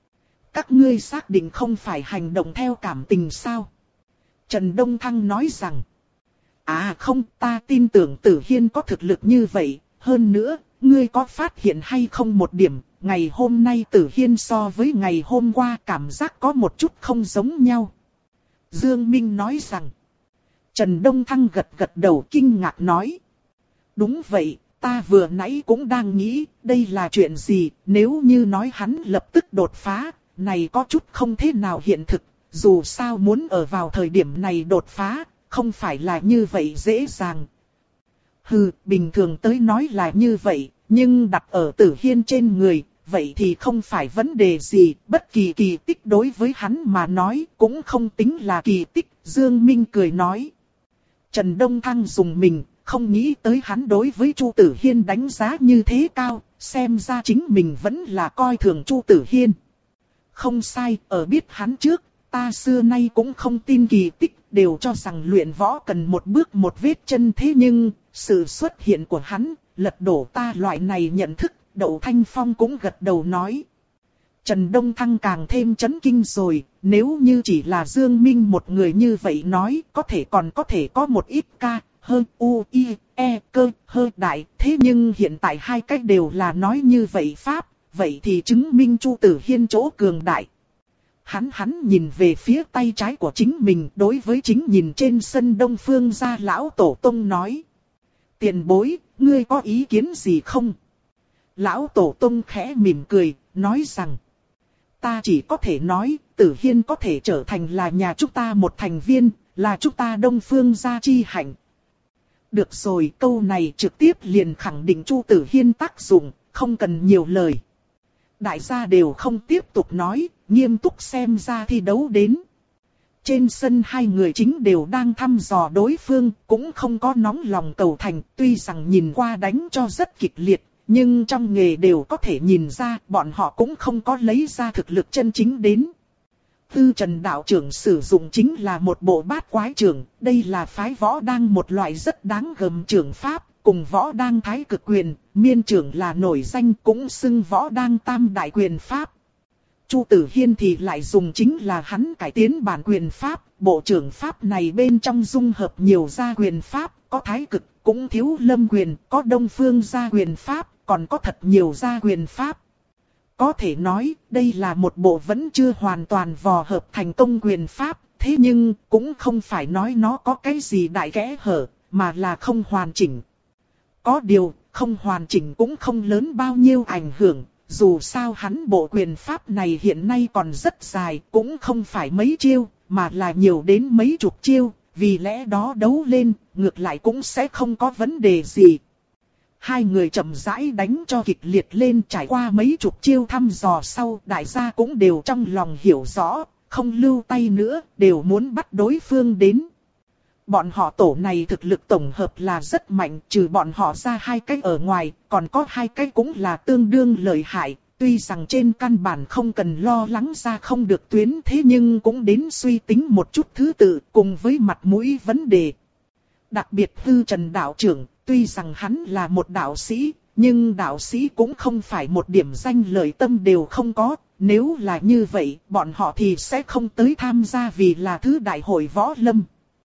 Các ngươi xác định không phải hành động theo cảm tình sao? Trần Đông Thăng nói rằng. À không, ta tin tưởng Tử Hiên có thực lực như vậy. Hơn nữa, ngươi có phát hiện hay không một điểm, ngày hôm nay Tử Hiên so với ngày hôm qua cảm giác có một chút không giống nhau. Dương Minh nói rằng. Trần Đông Thăng gật gật đầu kinh ngạc nói. Đúng vậy, ta vừa nãy cũng đang nghĩ, đây là chuyện gì, nếu như nói hắn lập tức đột phá, này có chút không thế nào hiện thực, dù sao muốn ở vào thời điểm này đột phá, không phải là như vậy dễ dàng. Hừ, bình thường tới nói là như vậy, nhưng đặt ở Tử Hiên trên người, vậy thì không phải vấn đề gì, bất kỳ kỳ tích đối với hắn mà nói cũng không tính là kỳ tích, Dương Minh cười nói. Trần Đông Thăng dùng mình, không nghĩ tới hắn đối với Chu Tử Hiên đánh giá như thế cao, xem ra chính mình vẫn là coi thường Chu Tử Hiên. Không sai, ở biết hắn trước, ta xưa nay cũng không tin kỳ tích, đều cho rằng luyện võ cần một bước một vết chân, thế nhưng, sự xuất hiện của hắn, lật đổ ta loại này nhận thức, Đậu Thanh Phong cũng gật đầu nói. Trần Đông Thăng càng thêm chấn kinh rồi, nếu như chỉ là Dương Minh một người như vậy nói, có thể còn có thể có một ít ca, hơn u, i, e, cơ, hơi đại, thế nhưng hiện tại hai cách đều là nói như vậy pháp, vậy thì chứng minh Chu Tử Hiên chỗ cường đại. Hắn hắn nhìn về phía tay trái của chính mình, đối với chính nhìn trên sân Đông Phương gia lão tổ tông nói. Tiền bối, ngươi có ý kiến gì không? Lão tổ tông khẽ mỉm cười, nói rằng. Ta chỉ có thể nói, Tử Hiên có thể trở thành là nhà chúng ta một thành viên, là chúng ta Đông Phương gia chi hạnh. Được rồi, câu này trực tiếp liền khẳng định Chu Tử Hiên tác dụng, không cần nhiều lời. Đại gia đều không tiếp tục nói, nghiêm túc xem ra thi đấu đến. Trên sân hai người chính đều đang thăm dò đối phương, cũng không có nóng lòng cầu thành, tuy rằng nhìn qua đánh cho rất kịch liệt, nhưng trong nghề đều có thể nhìn ra bọn họ cũng không có lấy ra thực lực chân chính đến. Tư Trần đạo trưởng sử dụng chính là một bộ bát quái trưởng, đây là phái võ đang một loại rất đáng gờm trưởng pháp, cùng võ đang thái cực quyền, miên trưởng là nổi danh cũng xưng võ đang tam đại quyền pháp. Chu Tử Hiên thì lại dùng chính là hắn cải tiến bản quyền pháp, bộ trưởng pháp này bên trong dung hợp nhiều gia quyền pháp, có thái cực, cũng thiếu lâm quyền, có đông phương gia quyền pháp, còn có thật nhiều gia quyền pháp. Có thể nói, đây là một bộ vẫn chưa hoàn toàn vò hợp thành công quyền pháp, thế nhưng cũng không phải nói nó có cái gì đại kẽ hở, mà là không hoàn chỉnh. Có điều, không hoàn chỉnh cũng không lớn bao nhiêu ảnh hưởng, dù sao hắn bộ quyền pháp này hiện nay còn rất dài, cũng không phải mấy chiêu, mà là nhiều đến mấy chục chiêu, vì lẽ đó đấu lên, ngược lại cũng sẽ không có vấn đề gì. Hai người chậm rãi đánh cho kịch liệt lên, trải qua mấy chục chiêu thăm dò sau, đại gia cũng đều trong lòng hiểu rõ, không lưu tay nữa, đều muốn bắt đối phương đến. Bọn họ tổ này thực lực tổng hợp là rất mạnh, trừ bọn họ ra hai cái ở ngoài, còn có hai cái cũng là tương đương lợi hại. Tuy rằng trên căn bản không cần lo lắng ra không được tuyến, thế nhưng cũng đến suy tính một chút thứ tự cùng với mặt mũi vấn đề. Đặc biệt Tư Trần đạo trưởng, tuy rằng hắn là một đạo sĩ, nhưng đạo sĩ cũng không phải một điểm danh lợi tâm đều không có. Nếu là như vậy, bọn họ thì sẽ không tới tham gia vì là thứ đại hội võ lâm.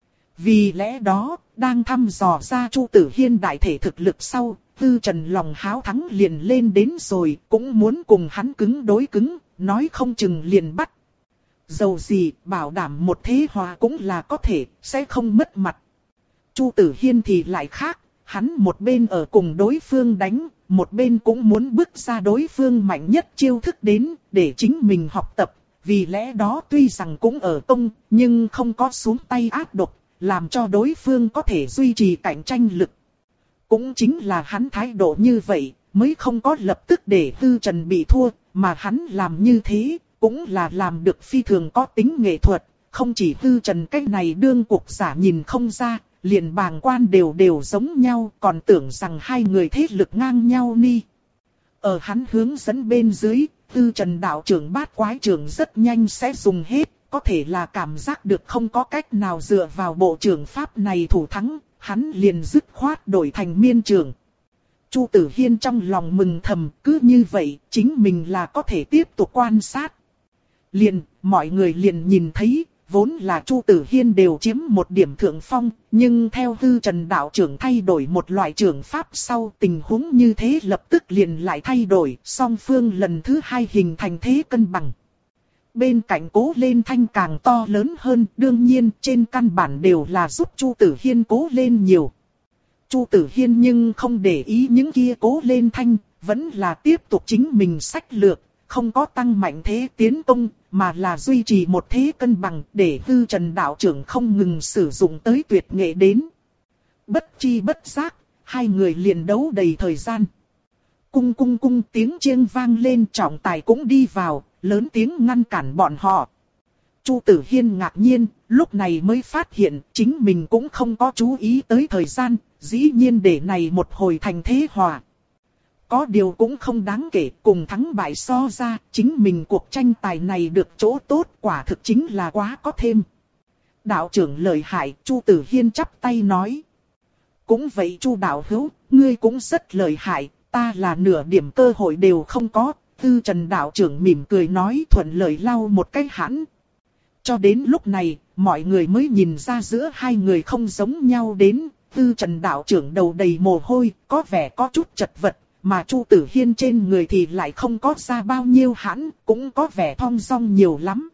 Vì lẽ đó, đang thăm dò ra Chu Tử Hiên đại thể thực lực sau, Tư Trần lòng háo thắng liền lên đến rồi, cũng muốn cùng hắn cứng đối cứng, nói không chừng liền bắt. Dầu gì, bảo đảm một thế hòa cũng là có thể, sẽ không mất mặt. Chu Tử Hiên thì lại khác, hắn một bên ở cùng đối phương đánh, một bên cũng muốn bước ra đối phương mạnh nhất chiêu thức đến, để chính mình học tập. Vì lẽ đó tuy rằng cũng ở công, nhưng không có xuống tay ác độc, làm cho đối phương có thể duy trì cạnh tranh lực. Cũng chính là hắn thái độ như vậy, mới không có lập tức để Tư Trần bị thua, mà hắn làm như thế, cũng là làm được phi thường có tính nghệ thuật. Không chỉ Tư Trần cái này đương cuộc giả nhìn không ra, liền bàng quan đều đều giống nhau, còn tưởng rằng hai người thế lực ngang nhau ni. Ở hắn hướng dẫn bên dưới, Tư Trần đạo trưởng bát quái trưởng rất nhanh sẽ dùng hết, có thể là cảm giác được không có cách nào dựa vào bộ trưởng pháp này thủ thắng, hắn liền dứt khoát đổi thành miên trưởng. Chu Tử Hiên trong lòng mừng thầm, cứ như vậy, chính mình là có thể tiếp tục quan sát. Liền, mọi người liền nhìn thấy, vốn là Chu Tử Hiên đều chiếm một điểm thượng phong, nhưng theo Tư Trần đạo trưởng thay đổi một loại trưởng pháp sau, tình huống như thế lập tức liền lại thay đổi, song phương lần thứ hai hình thành thế cân bằng. Bên cạnh Cố Lên Thanh càng to lớn hơn, đương nhiên trên căn bản đều là giúp Chu Tử Hiên cố lên nhiều. Chu Tử Hiên nhưng không để ý những kia Cố Lên Thanh, vẫn là tiếp tục chính mình sách lược, không có tăng mạnh thế tiến công, mà là duy trì một thế cân bằng để Tư Trần đạo trưởng không ngừng sử dụng tới tuyệt nghệ đến. Bất chi bất giác, hai người liền đấu đầy thời gian. Cung cung cung tiếng chiêng vang lên, trọng tài cũng đi vào, lớn tiếng ngăn cản bọn họ. Chu Tử Hiên ngạc nhiên, lúc này mới phát hiện chính mình cũng không có chú ý tới thời gian, dĩ nhiên để này một hồi thành thế hòa. Có điều cũng không đáng kể, cùng thắng bại so ra, chính mình cuộc tranh tài này được chỗ tốt quả thực chính là quá có thêm. Đạo trưởng lợi hại, Chu Tử Hiên chắp tay nói. Cũng vậy Chu đạo hữu, ngươi cũng rất lợi hại, ta là nửa điểm cơ hội đều không có. Tư Trần đạo trưởng mỉm cười nói thuận lợi lau một cái hãn. Cho đến lúc này, mọi người mới nhìn ra giữa hai người không giống nhau đến. Tư Trần đạo trưởng đầu đầy mồ hôi, có vẻ có chút chật vật, mà Chu Tử Hiên trên người thì lại không có ra bao nhiêu hãn, cũng có vẻ thong dong nhiều lắm.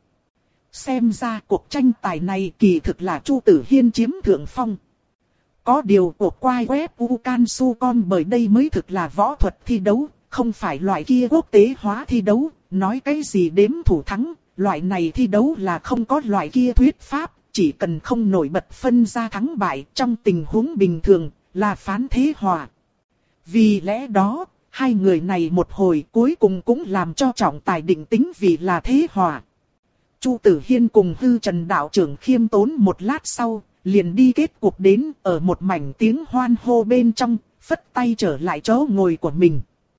Xem ra cuộc tranh tài này kỳ thực là Chu Tử Hiên chiếm thượng phong. Có điều cuộc quay web Ukansucom bởi đây mới thực là võ thuật thi đấu, không phải loại kia quốc tế hóa thi đấu, nói cái gì đếm thủ thắng, loại này thi đấu là không có loại kia thuyết pháp, chỉ cần không nổi bật phân ra thắng bại trong tình huống bình thường, là phán thế hòa. Vì lẽ đó, hai người này một hồi cuối cùng cũng làm cho trọng tài định tính vì là thế hòa. Chu Tử Hiên cùng Tư Trần đạo trưởng khiêm tốn một lát sau, liền đi kết cuộc đến ở một mảnh tiếng hoan hô bên trong, phất tay trở lại chỗ ngồi của mình.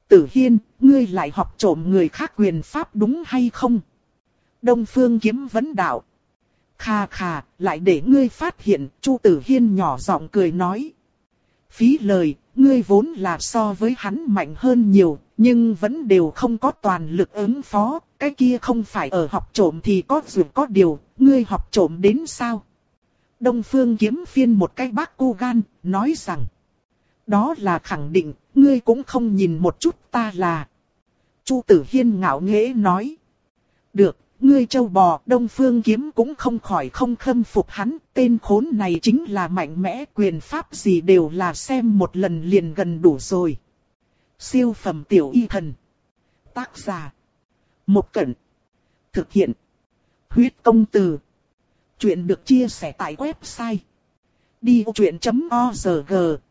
Tử Hiên, ngươi lại học trộm người khác quyền pháp đúng hay không? Đông Phương Kiếm vấn đạo. Khà khà, lại để ngươi phát hiện, Chu Tử Hiên nhỏ giọng cười nói. Phí lời, ngươi vốn là so với hắn mạnh hơn nhiều, nhưng vẫn đều không có toàn lực ứng phó, cái kia không phải ở học trộm thì có dù có điều, ngươi học trộm đến sao? Đông Phương Kiếm phiên một cái bác cô gan, nói rằng. Đó là khẳng định, ngươi cũng không nhìn một chút ta là. Chu Tử Hiên ngạo nghễ nói. Được, ngươi châu bò, Đông Phương Kiếm cũng không khỏi không khâm phục hắn, tên khốn này chính là mạnh mẽ, quyền pháp gì đều là xem một lần liền gần đủ rồi. Siêu phẩm tiểu y thần. Tác giả. Một Cẩn. Thực hiện. Huyết công từ. Chuyện được chia sẻ tại website. đi vô chuyện chấm org.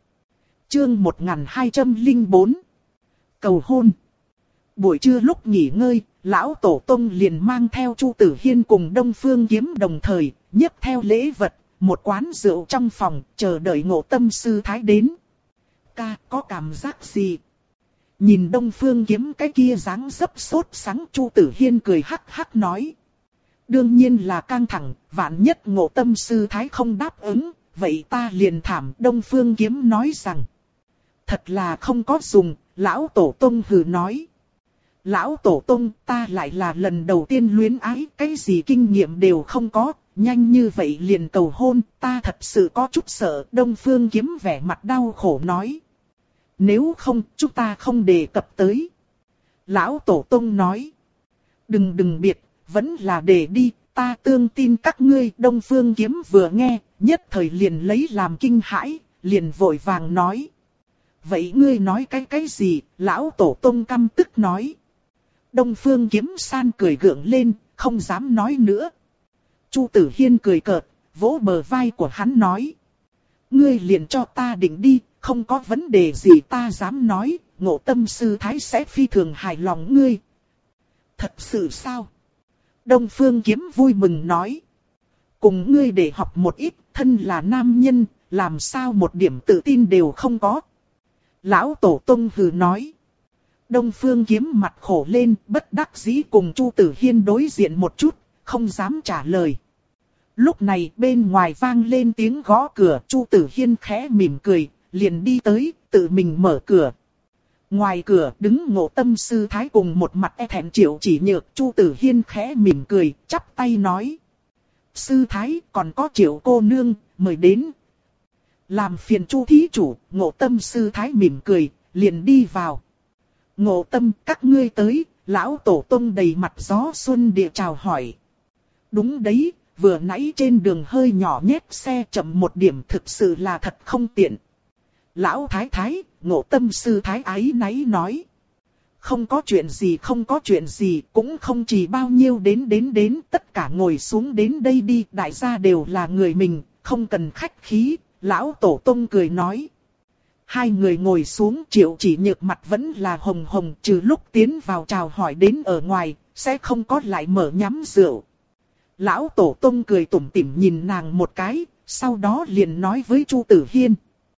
Chương một nghìn hai trăm lẻ bốn. Cầu hôn. Buổi trưa lúc nghỉ ngơi, lão tổ tông liền mang theo Chu Tử Hiên cùng Đông Phương Kiếm đồng thời, nhấc theo lễ vật, một quán rượu trong phòng, chờ đợi Ngộ Tâm sư thái đến. Ca, có cảm giác gì? Nhìn Đông Phương Kiếm cái kia dáng dấp sốt sắng, Chu Tử Hiên cười hắc hắc nói. Đương nhiên là căng thẳng, vạn nhất Ngộ Tâm sư thái không đáp ứng, vậy ta liền thảm. Đông Phương Kiếm nói rằng. Thật là không có dùng, lão tổ tông hừ nói. Lão tổ tông, ta lại là lần đầu tiên luyến ái, cái gì kinh nghiệm đều không có, nhanh như vậy liền cầu hôn, ta thật sự có chút sợ. Đông Phương Kiếm vẻ mặt đau khổ nói. Nếu không, chúng ta không đề cập tới. Lão tổ tông nói. Đừng đừng biệt, vẫn là để đi, ta tương tin các ngươi. Đông Phương Kiếm vừa nghe, nhất thời liền lấy làm kinh hãi, liền vội vàng nói. Vậy ngươi nói cái cái gì? Lão tổ tông căm tức nói. Đông Phương Kiếm san cười gượng lên, không dám nói nữa. Chu Tử Hiên cười cợt, vỗ bờ vai của hắn nói. Ngươi liền cho ta định đi, không có vấn đề gì ta dám nói, Ngộ Tâm sư thái sẽ phi thường hài lòng ngươi. Thật sự sao? Đông Phương Kiếm vui mừng nói. Cùng ngươi để học một ít, thân là nam nhân, làm sao một điểm tự tin đều không có. Lão tổ tông hừ nói. Đông Phương Kiếm mặt khổ lên, bất đắc dĩ cùng Chu Tử Hiên đối diện một chút, không dám trả lời. Lúc này bên ngoài vang lên tiếng gõ cửa, Chu Tử Hiên khẽ mỉm cười, liền đi tới, tự mình mở cửa. Ngoài cửa đứng Ngộ Tâm sư thái cùng một mặt e thẹn Triệu Chỉ Nhược. Chu Tử Hiên khẽ mỉm cười, chắp tay nói. Sư thái còn có Triệu cô nương, mời đến. Làm phiền Chu thí chủ. Ngộ Tâm sư thái mỉm cười, liền đi vào. Ngộ Tâm, các ngươi tới. Lão tổ tông đầy mặt gió xuân địa chào hỏi. Đúng đấy, vừa nãy trên đường hơi nhỏ nhét xe chậm một điểm, thực sự là thật không tiện. Lão thái thái, Ngộ Tâm sư thái ái náy nói. Không có chuyện gì, không có chuyện gì, cũng không chỉ bao nhiêu đến đến đến, tất cả ngồi xuống đến đây đi, đại gia đều là người mình, không cần khách khí. Lão tổ tông cười nói. Hai người ngồi xuống, Triệu Chỉ Nhược mặt vẫn là hồng hồng, trừ lúc tiến vào chào hỏi đến ở ngoài, sẽ không có lại mở nhắm rượu. Lão tổ tông cười tủm tỉm nhìn nàng một cái, sau đó liền nói với Chu Tử Hiên.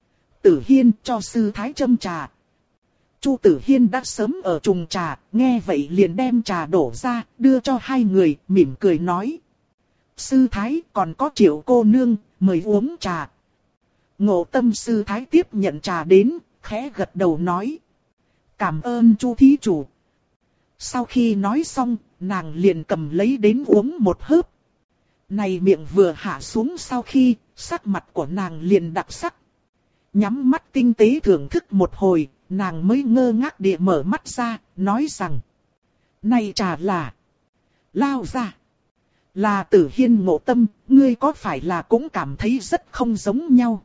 Tử Hiên, cho sư thái châm trà. Chu Tử Hiên đã sớm ở trùng trà, nghe vậy liền đem trà đổ ra, đưa cho hai người, mỉm cười nói. Sư thái, còn có Triệu cô nương, mời uống trà. Ngộ Tâm sư thái tiếp nhận trà đến, khẽ gật đầu nói. Cảm ơn Chu thí chủ. Sau khi nói xong, nàng liền cầm lấy đến uống một hớp. Này miệng vừa hạ xuống sau khi, sắc mặt của nàng liền đặc sắc. Nhắm mắt tinh tế thưởng thức một hồi, nàng mới ngơ ngác địa mở mắt ra, nói rằng. Này trà là... Lao ra. Là Tử Hiên. Ngộ Tâm, ngươi có phải là cũng cảm thấy rất không giống nhau?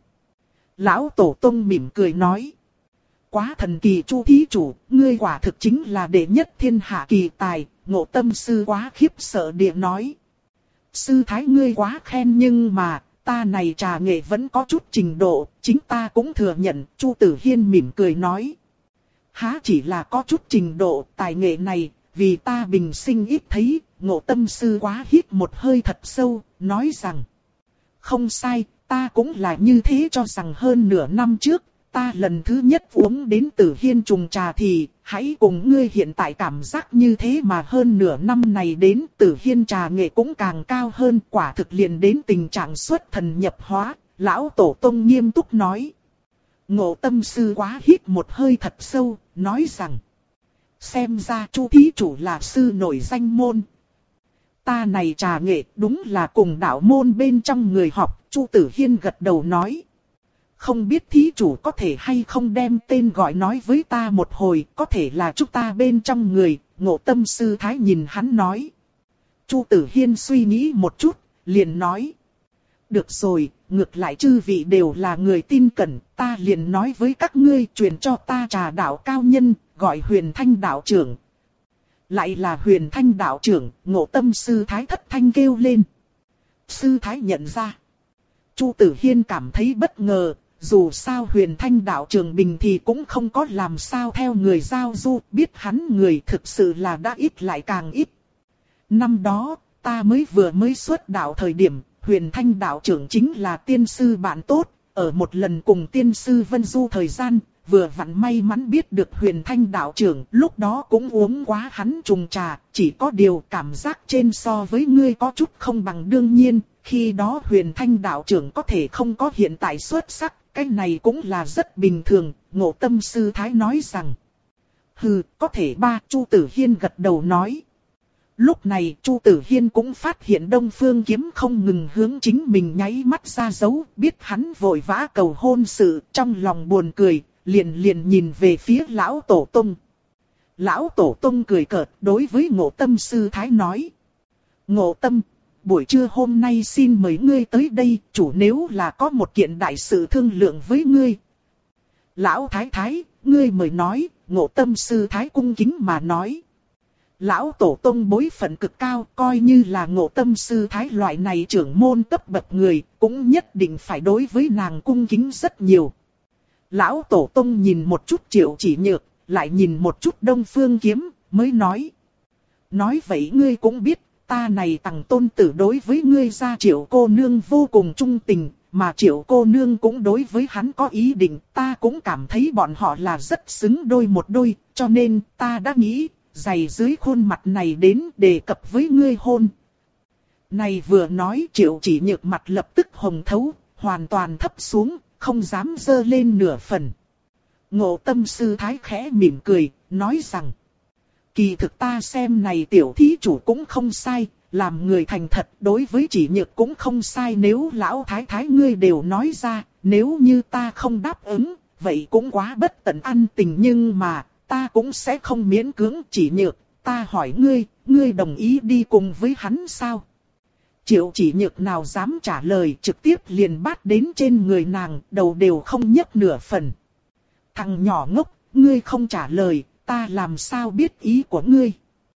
Lão tổ tông mỉm cười nói. Quá thần kỳ Chu thí chủ, ngươi quả thực chính là đệ nhất thiên hạ kỳ tài. Ngộ Tâm sư quá khiếp sợ địa nói. Sư thái ngươi quá khen nhưng mà, ta này trà nghệ vẫn có chút trình độ, chính ta cũng thừa nhận. Chu Tử Hiên mỉm cười nói. Há chỉ là có chút trình độ, tài nghệ này, vì ta bình sinh ít thấy. Ngộ Tâm sư quá hít một hơi thật sâu, nói rằng. Không sai, ta cũng là như thế cho rằng hơn nửa năm trước, ta lần thứ nhất uống đến Tử Hiên trùng trà thì, hãy cùng ngươi hiện tại cảm giác như thế mà hơn nửa năm này đến Tử Hiên trà nghệ cũng càng cao hơn, quả thực liền đến tình trạng xuất thần nhập hóa, lão tổ tông nghiêm túc nói. Ngộ Tâm sư quá hít một hơi thật sâu, nói rằng, xem ra Chu thí chủ là sư nổi danh môn. Ta này trà nghệ đúng là cùng đạo môn bên trong người học, Chu Tử Hiên gật đầu nói. Không biết thí chủ có thể hay không đem tên gọi nói với ta một hồi, có thể là chúng ta bên trong người, Ngộ Tâm sư thái nhìn hắn nói. Chu Tử Hiên suy nghĩ một chút, liền nói. Được rồi, ngược lại chư vị đều là người tin cẩn, ta liền nói với các ngươi truyền cho ta trà đạo cao nhân, gọi Huyền Thanh đạo trưởng. Lại là Huyền Thanh đạo trưởng, Ngộ Tâm sư thái thất thanh kêu lên. Sư thái nhận ra. Chu Tử Hiên cảm thấy bất ngờ, dù sao Huyền Thanh đạo trưởng bình thì cũng không có làm sao theo người giao du, biết hắn người thực sự là đã ít lại càng ít. Năm đó, ta mới vừa mới xuất đạo thời điểm, Huyền Thanh đạo trưởng chính là tiên sư bạn tốt, ở một lần cùng tiên sư Vân Du thời gian, vừa vặn may mắn biết được Huyền Thanh đạo trưởng, lúc đó cũng uống quá hắn trùng trà, chỉ có điều cảm giác trên so với ngươi có chút không bằng đương nhiên, khi đó Huyền Thanh đạo trưởng có thể không có hiện tại xuất sắc, cái này cũng là rất bình thường, Ngộ Tâm sư thái nói rằng. Hừ, có thể ba, Chu Tử Hiên gật đầu nói. Lúc này Chu Tử Hiên cũng phát hiện Đông Phương Kiếm không ngừng hướng chính mình nháy mắt ra dấu, biết hắn vội vã cầu hôn sự, trong lòng buồn cười, liền liền nhìn về phía lão tổ tông. Lão tổ tông cười cợt đối với Ngộ Tâm sư thái nói. Ngộ Tâm, buổi trưa hôm nay xin mời ngươi tới đây, chủ nếu là có một kiện đại sự thương lượng với ngươi. Lão thái thái, ngươi mời nói, Ngộ Tâm sư thái cung kính mà nói. Lão tổ tông bối phận cực cao, coi như là Ngộ Tâm sư thái loại này trưởng môn cấp bậc người, cũng nhất định phải đối với nàng cung kính rất nhiều. Lão tổ tông nhìn một chút Triệu Chỉ Nhược, lại nhìn một chút Đông Phương Kiếm, mới nói. Nói vậy ngươi cũng biết, ta này tằng tôn tử đối với ngươi gia Triệu cô nương vô cùng trung tình, mà Triệu cô nương cũng đối với hắn có ý định, ta cũng cảm thấy bọn họ là rất xứng đôi một đôi, cho nên ta đã nghĩ, giày dưới khuôn mặt này đến đề cập với ngươi hôn. Này vừa nói Triệu Chỉ Nhược mặt lập tức hồng thấu, hoàn toàn thấp xuống, không dám dơ lên nửa phần. Ngộ Tâm sư thái khẽ mỉm cười, nói rằng. Kỳ thực ta xem này tiểu thí chủ cũng không sai, làm người thành thật đối với Chỉ Nhược cũng không sai, nếu lão thái thái ngươi đều nói ra, nếu như ta không đáp ứng, vậy cũng quá bất tận ăn tình, nhưng mà ta cũng sẽ không miễn cưỡng. Chỉ Nhược, ta hỏi ngươi, ngươi đồng ý đi cùng với hắn sao? Triệu Chỉ Nhược nào dám trả lời, trực tiếp liền bắt đến trên người nàng, đầu đều không nhấc nửa phần. Thằng nhỏ ngốc, ngươi không trả lời, ta làm sao biết ý của ngươi?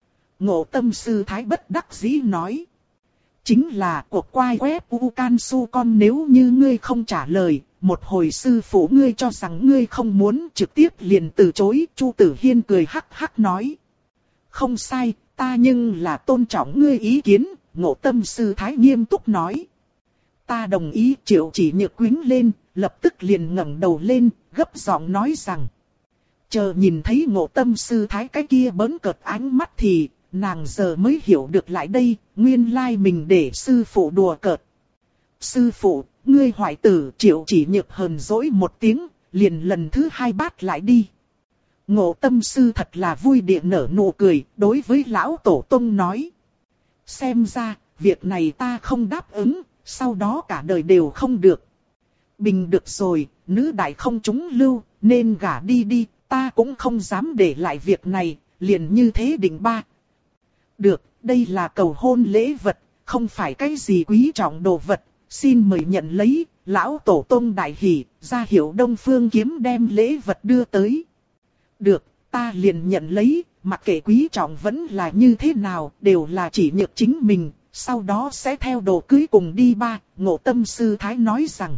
Ngộ Tâm sư thái bất đắc dĩ nói. Chính là cuộc quay web u can su con, nếu như ngươi không trả lời, một hồi sư phụ ngươi cho rằng ngươi không muốn, trực tiếp liền từ chối. Chu Tử Hiên cười hắc hắc nói. Không sai, ta nhưng là tôn trọng ngươi ý kiến. Ngộ Tâm sư thái nghiêm túc nói. Ta đồng ý. Triệu Chỉ Nhược quýnh lên, lập tức liền ngẩng đầu lên, gấp giọng nói rằng. Chờ nhìn thấy Ngộ Tâm sư thái cái kia bỡn cợt ánh mắt thì, nàng giờ mới hiểu được lại đây, nguyên lai mình để sư phụ đùa cợt. Sư phụ, ngươi hoại tử. Triệu Chỉ Nhược hờn dỗi một tiếng, liền lần thứ hai bát lại đi. Ngộ Tâm sư thật là vui địa nở nụ cười, đối với lão tổ tông nói. Xem ra, việc này ta không đáp ứng, sau đó cả đời đều không được. Bình được rồi, nữ đại không trúng lưu, nên gả đi đi, ta cũng không dám để lại việc này, liền như thế định ba. Được, đây là cầu hôn lễ vật, không phải cái gì quý trọng đồ vật, xin mời nhận lấy. Lão tổ tông đại hỉ, ra hiệu Đông Phương Kiếm đem lễ vật đưa tới. Được, ta liền nhận lấy, mặc kệ quý trọng vẫn là như thế nào, đều là Chỉ Nhược chính mình, sau đó sẽ theo đồ cưới cùng đi ba. Ngộ Tâm sư thái nói rằng.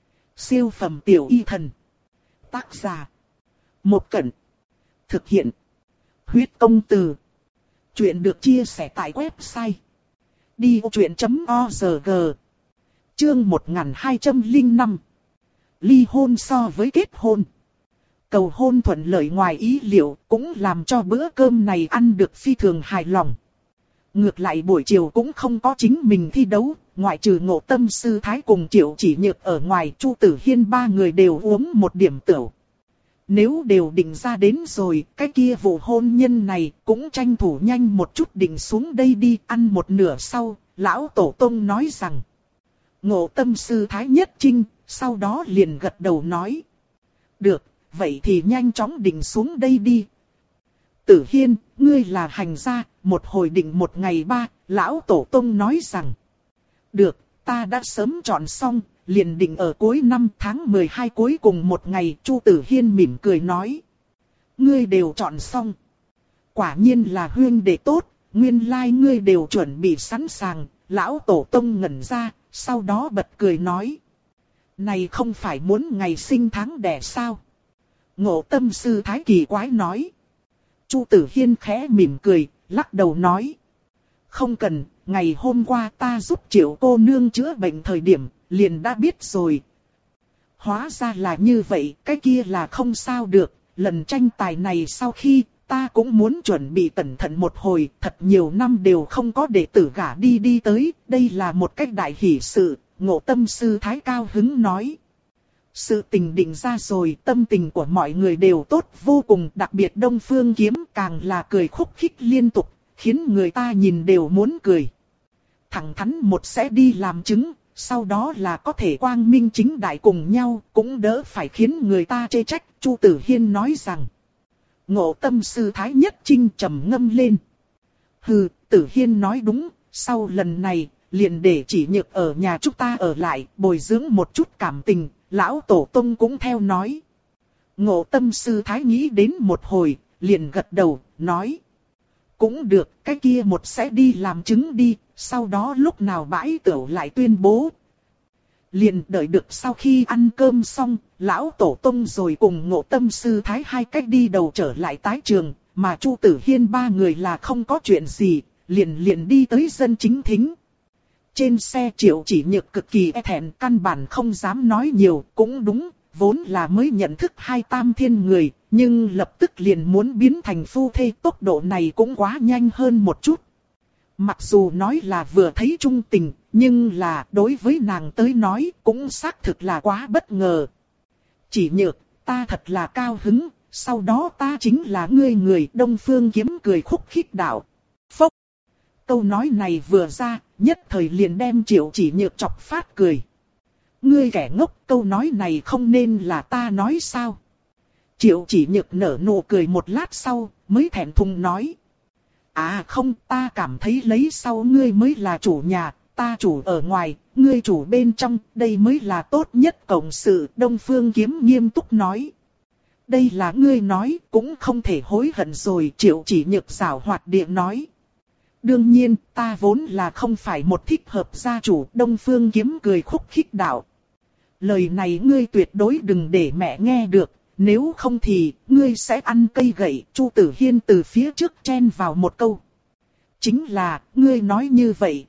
Siêu phẩm tiểu y thần. Tác giả. Một Cẩn. Thực hiện. Huyết công từ. Chuyện được chia sẻ tại website đi o chuyện chấm org. Chương một nghìn hai trăm lẻ năm. Ly hôn so với kết hôn, cầu hôn thuận lợi ngoài ý liệu, cũng làm cho bữa cơm này ăn được phi thường hài lòng. Ngược lại buổi chiều cũng không có chính mình thi đấu, ngoại trừ Ngộ Tâm sư thái cùng Triệu Chỉ Nhược ở ngoài, Chu Tử Hiên ba người đều uống một điểm tửu. Nếu đều định ra đến rồi, cái kia vụ hôn nhân này cũng tranh thủ nhanh một chút định xuống đây đi. Ăn một nửa sau, lão tổ tông nói rằng: Ngộ Tâm sư thái nhất trinh, sau đó liền gật đầu nói: được, vậy thì nhanh chóng định xuống đây đi. Tử Hiên, ngươi là hành gia, một hồi định một ngày ba, lão tổ tông nói rằng: được, ta đã sớm chọn xong, liền định ở cuối năm tháng mười hai cuối cùng một ngày. Chu Tử Hiên mỉm cười nói: ngươi đều chọn xong. Quả nhiên là huynh đệ tốt, nguyên lai ngươi đều chuẩn bị sẵn sàng. Lão tổ tông ngẩn ra, sau đó bật cười nói: này không phải muốn ngày sinh tháng đẻ sao? Ngộ Tâm sư thái kỳ quái nói. Chu Tử Hiên khẽ mỉm cười, lắc đầu nói: không cần, ngày hôm qua ta giúp Triệu cô nương chữa bệnh thời điểm, liền đã biết rồi. Hóa ra là như vậy, cái kia là không sao được. Lần tranh tài này sau khi, ta cũng muốn chuẩn bị cẩn thận một hồi, thật nhiều năm đều không có đệ tử gả đi đi tới, đây là một cách đại hỷ sự. Ngộ Tâm sư thái cao hứng nói. Sự tình định ra rồi, tâm tình của mọi người đều tốt vô cùng, đặc biệt Đông Phương Kiếm càng là cười khúc khích liên tục, khiến người ta nhìn đều muốn cười. Thẳng thắn một sẽ đi làm chứng, sau đó là có thể quang minh chính đại cùng nhau, cũng đỡ phải khiến người ta chê trách. Chu Tử Hiên nói rằng. Ngộ Tâm sư thái nhất trinh trầm ngâm lên. Hừ, Tử Hiên nói đúng, sau lần này, liền để Chỉ Nhược ở nhà chúng ta ở lại, bồi dưỡng một chút cảm tình. Lão tổ tông cũng theo nói. Ngộ Tâm sư thái nghĩ đến một hồi, liền gật đầu, nói. Cũng được, cái kia một sẽ đi làm chứng đi, sau đó lúc nào bãi tửu lại tuyên bố. Liền đợi được sau khi ăn cơm xong, lão tổ tông rồi cùng Ngộ Tâm sư thái hai cách đi đầu trở lại tái trường, mà Chu Tử Hiên ba người là không có chuyện gì, liền liền đi tới dân chính thính. Trên xe Triệu Chỉ Nhược cực kỳ e thẹn, căn bản không dám nói nhiều, cũng đúng, vốn là mới nhận thức hai tam thiên người, nhưng lập tức liền muốn biến thành phu thê, tốc độ này cũng quá nhanh hơn một chút. Mặc dù nói là vừa thấy trung tình, nhưng là đối với nàng tới nói cũng xác thực là quá bất ngờ. Chỉ Nhược, ta thật là cao hứng, sau đó ta chính là ngươi người. Đông Phương Kiếm cười khúc khích đạo. Phốc. Câu nói này vừa ra, nhất thời liền đem Triệu Chỉ Nhược chọc phát cười. Ngươi kẻ ngốc, câu nói này không nên là ta nói sao? Triệu Chỉ Nhược nở nụ cười một lát sau, mới thẹn thùng nói. À không, ta cảm thấy lấy sau ngươi mới là chủ nhà, ta chủ ở ngoài, ngươi chủ bên trong, đây mới là tốt nhất cộng sự. Đông Phương Kiếm nghiêm túc nói. Đây là ngươi nói, cũng không thể hối hận rồi. Triệu Chỉ Nhược giảo hoạt địa nói. Đương nhiên, ta vốn là không phải một thích hợp gia chủ. Đông Phương Kiếm cười khúc khích đạo. Lời này ngươi tuyệt đối đừng để mẹ nghe được, nếu không thì ngươi sẽ ăn cây gậy. Chu Tử Hiên từ phía trước chen vào một câu. Chính là, ngươi nói như vậy,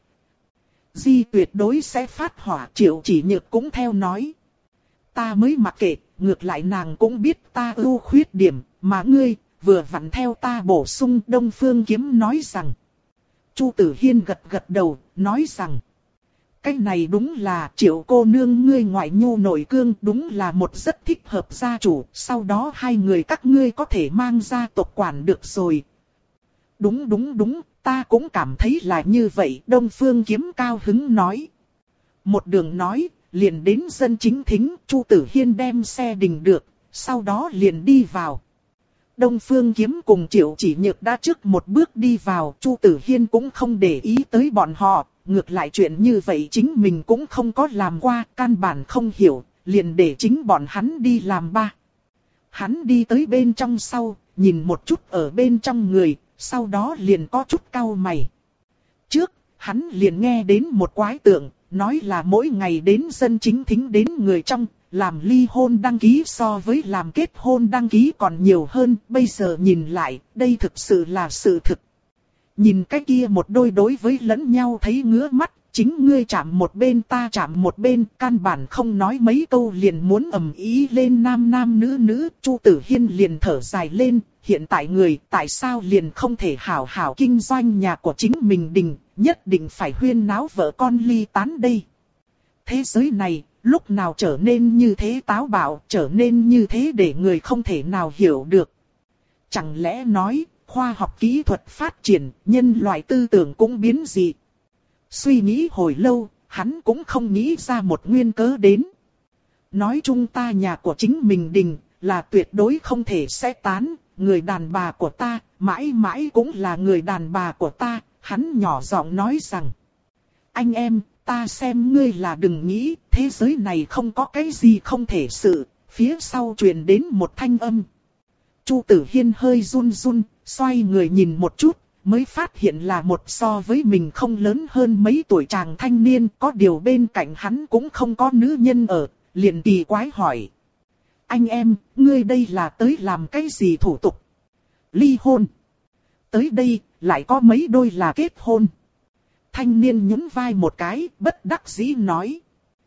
Di tuyệt đối sẽ phát hỏa. Triệu Chỉ Nhược cũng theo nói. Ta mới mặc kệ, ngược lại nàng cũng biết ta ưu khuyết điểm, mà ngươi, vừa vặn theo ta bổ sung. Đông Phương Kiếm nói rằng. Chu Tử Hiên gật gật đầu, nói rằng. Cái này đúng là Triệu cô nương ngươi ngoại nhu nội cương, đúng là một rất thích hợp gia chủ, sau đó hai người các ngươi có thể mang gia tộc quản được rồi. Đúng đúng đúng, ta cũng cảm thấy là như vậy. Đông Phương Kiếm cao hứng nói. Một đường nói, liền đến dân chính thính. Chu Tử Hiên đem xe đình được, sau đó liền đi vào. Đông Phương Kiếm cùng Triệu Chỉ Nhược đã trước một bước đi vào. Chu Tử Hiên cũng không để ý tới bọn họ. Ngược lại chuyện như vậy chính mình cũng không có làm qua, căn bản không hiểu, liền để chính bọn hắn đi làm ba. Hắn đi tới bên trong sau, nhìn một chút ở bên trong người, sau đó liền có chút cau mày. Trước, hắn liền nghe đến một quái tượng, nói là mỗi ngày đến dân chính thính đến người trong, làm ly hôn đăng ký so với làm kết hôn đăng ký còn nhiều hơn. Bây giờ nhìn lại, đây thực sự là sự thực. Nhìn cái kia một đôi đối với lẫn nhau thấy ngứa mắt, chính ngươi chạm một bên ta chạm một bên, căn bản không nói mấy câu liền muốn ầm ý lên nam nam nữ nữ. Chu Tử Hiên liền thở dài lên, hiện tại người tại sao liền không thể hảo hảo kinh doanh nhà của chính mình đình, nhất định phải huyên náo vợ con ly tán đây. Thế giới này, lúc nào trở nên như thế táo bạo, trở nên như thế để người không thể nào hiểu được. Chẳng lẽ nói, khoa học kỹ thuật phát triển, nhân loại tư tưởng cũng biến dị. Suy nghĩ hồi lâu, hắn cũng không nghĩ ra một nguyên cớ đến. Nói chung ta nhà của chính mình đình, là tuyệt đối không thể sẽ tán, người đàn bà của ta, mãi mãi cũng là người đàn bà của ta, hắn nhỏ giọng nói rằng. Anh em, ta xem ngươi là đừng nghĩ, thế giới này không có cái gì không thể sự, phía sau truyền đến một thanh âm. Chu Tử Hiên hơi run run, xoay người nhìn một chút, mới phát hiện là một so với mình không lớn hơn mấy tuổi chàng thanh niên, có điều bên cạnh hắn cũng không có nữ nhân ở, liền kỳ quái hỏi. Anh em, ngươi đây là tới làm cái gì thủ tục? Ly hôn. Tới đây, lại có mấy đôi là kết hôn. Thanh niên nhún vai một cái, bất đắc dĩ nói.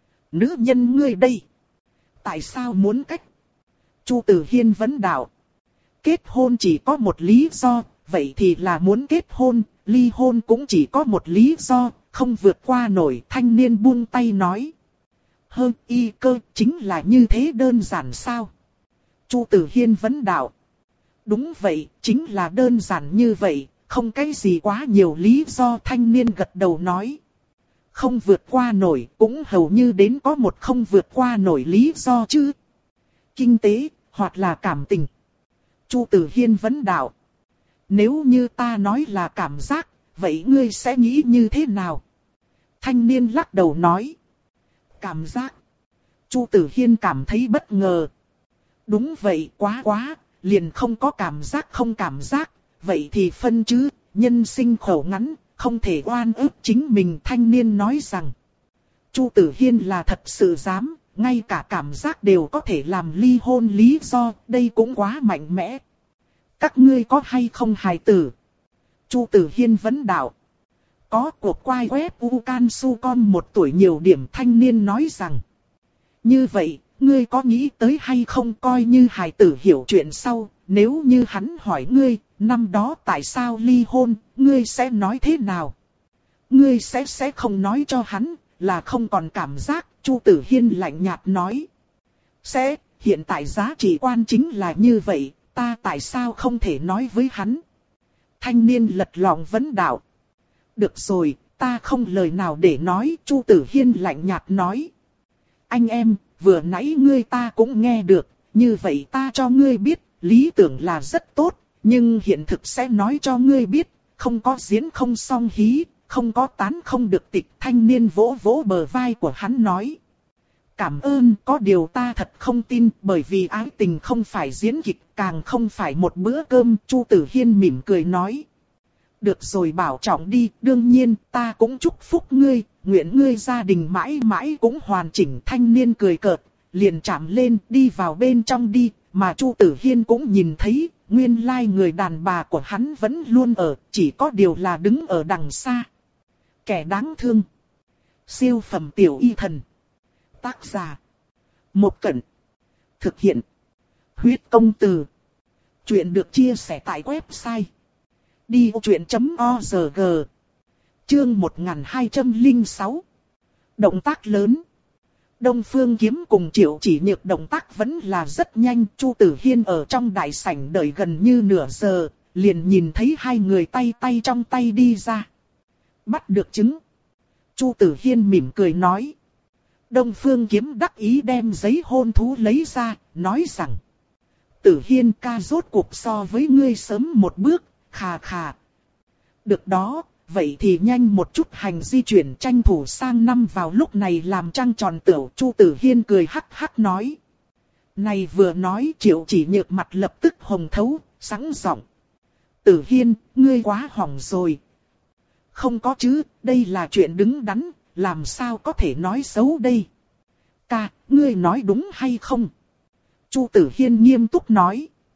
Nữ nhân ngươi đây. Tại sao muốn cách? Chu Tử Hiên vấn đạo. Kết hôn chỉ có một lý do, vậy thì là muốn kết hôn, ly hôn cũng chỉ có một lý do, không vượt qua nổi. Thanh niên buông tay nói. Hơn y cơ chính là như thế đơn giản sao? Chu Tử Hiên vấn đạo. Đúng vậy, chính là đơn giản như vậy, không cái gì quá nhiều lý do. Thanh niên gật đầu nói. Không vượt qua nổi, cũng hầu như đến có một không vượt qua nổi lý do chứ. Kinh tế, hoặc là cảm tình. Chu Tử Hiên vấn đạo. Nếu như ta nói là cảm giác, vậy ngươi sẽ nghĩ như thế nào? Thanh niên lắc đầu nói. Cảm giác. Chu Tử Hiên cảm thấy bất ngờ. Đúng vậy, quá quá, liền không có cảm giác không cảm giác, vậy thì phân chứ, nhân sinh khổ ngắn, không thể oan ức chính mình. Thanh niên nói rằng. Chu Tử Hiên là thật sự dám, ngay cả cảm giác đều có thể làm ly hôn lý do, đây cũng quá mạnh mẽ. Các ngươi có hay không hài tử? Chu Tử Hiên vấn đạo. Có, cuộc quay web u can su con một tuổi nhiều điểm. Thanh niên nói rằng. Như vậy, ngươi có nghĩ tới hay không? Coi như hài tử hiểu chuyện sau, nếu như hắn hỏi ngươi, năm đó tại sao ly hôn, ngươi sẽ nói thế nào? Ngươi sẽ sẽ không nói cho hắn, là không còn cảm giác. Chu Tử Hiên lạnh nhạt nói. Sẽ, hiện tại giá trị quan chính là như vậy, ta tại sao không thể nói với hắn? Thanh niên lật lọng vấn đạo. Được rồi, ta không lời nào để nói. Chu Tử Hiên lạnh nhạt nói. Anh em, vừa nãy ngươi ta cũng nghe được, như vậy ta cho ngươi biết, lý tưởng là rất tốt, nhưng hiện thực sẽ nói cho ngươi biết, không có diễn không song hí, không có tán không được tịch. Thanh niên vỗ vỗ bờ vai của hắn nói. Cảm ơn, có điều ta thật không tin, bởi vì ái tình không phải diễn kịch, càng không phải một bữa cơm. Chu Tử Hiên mỉm cười nói. Được rồi, bảo trọng đi, đương nhiên ta cũng chúc phúc ngươi, nguyện ngươi gia đình mãi mãi cũng hoàn chỉnh. Thanh niên cười cợt, liền chạm lên đi vào bên trong đi, mà Chu Tử Hiên cũng nhìn thấy, nguyên lai người đàn bà của hắn vẫn luôn ở, chỉ có điều là đứng ở đằng xa. Kẻ đáng thương. Siêu phẩm tiểu y thần. Tác giả. Một Cẩn. Thực hiện. Huyết công từ. Chuyện được chia sẻ tại website. đi vô chuyện chấm org. Chương một nghìn hai trăm lẻ sáu. Động tác lớn. Đông Phương Kiếm cùng Triệu Chỉ Nhược động tác vẫn là rất nhanh. Chu Tử Hiên ở trong đại sảnh đợi gần như nửa giờ, liền nhìn thấy hai người tay tay trong tay đi ra. Bắt được chứng. Chu Tử Hiên mỉm cười nói. Đông Phương Kiếm đắc ý đem giấy hôn thú lấy ra, nói rằng. Tử Hiên ca rốt cuộc so với ngươi sớm một bước, khà khà. Được đó, vậy thì nhanh một chút hành di chuyển tranh thủ sang năm vào lúc này làm trăng tròn tửu. Chu Tử Hiên cười hắc hắc nói. Này vừa nói Triệu Chỉ Nhược mặt lập tức hồng thấu, sẵn giọng. Tử Hiên, ngươi quá hỏng rồi. Không có chứ, đây là chuyện đứng đắn, làm sao có thể nói xấu đây? Ca, ngươi nói đúng hay không? Chu Tử Hiên nghiêm túc nói.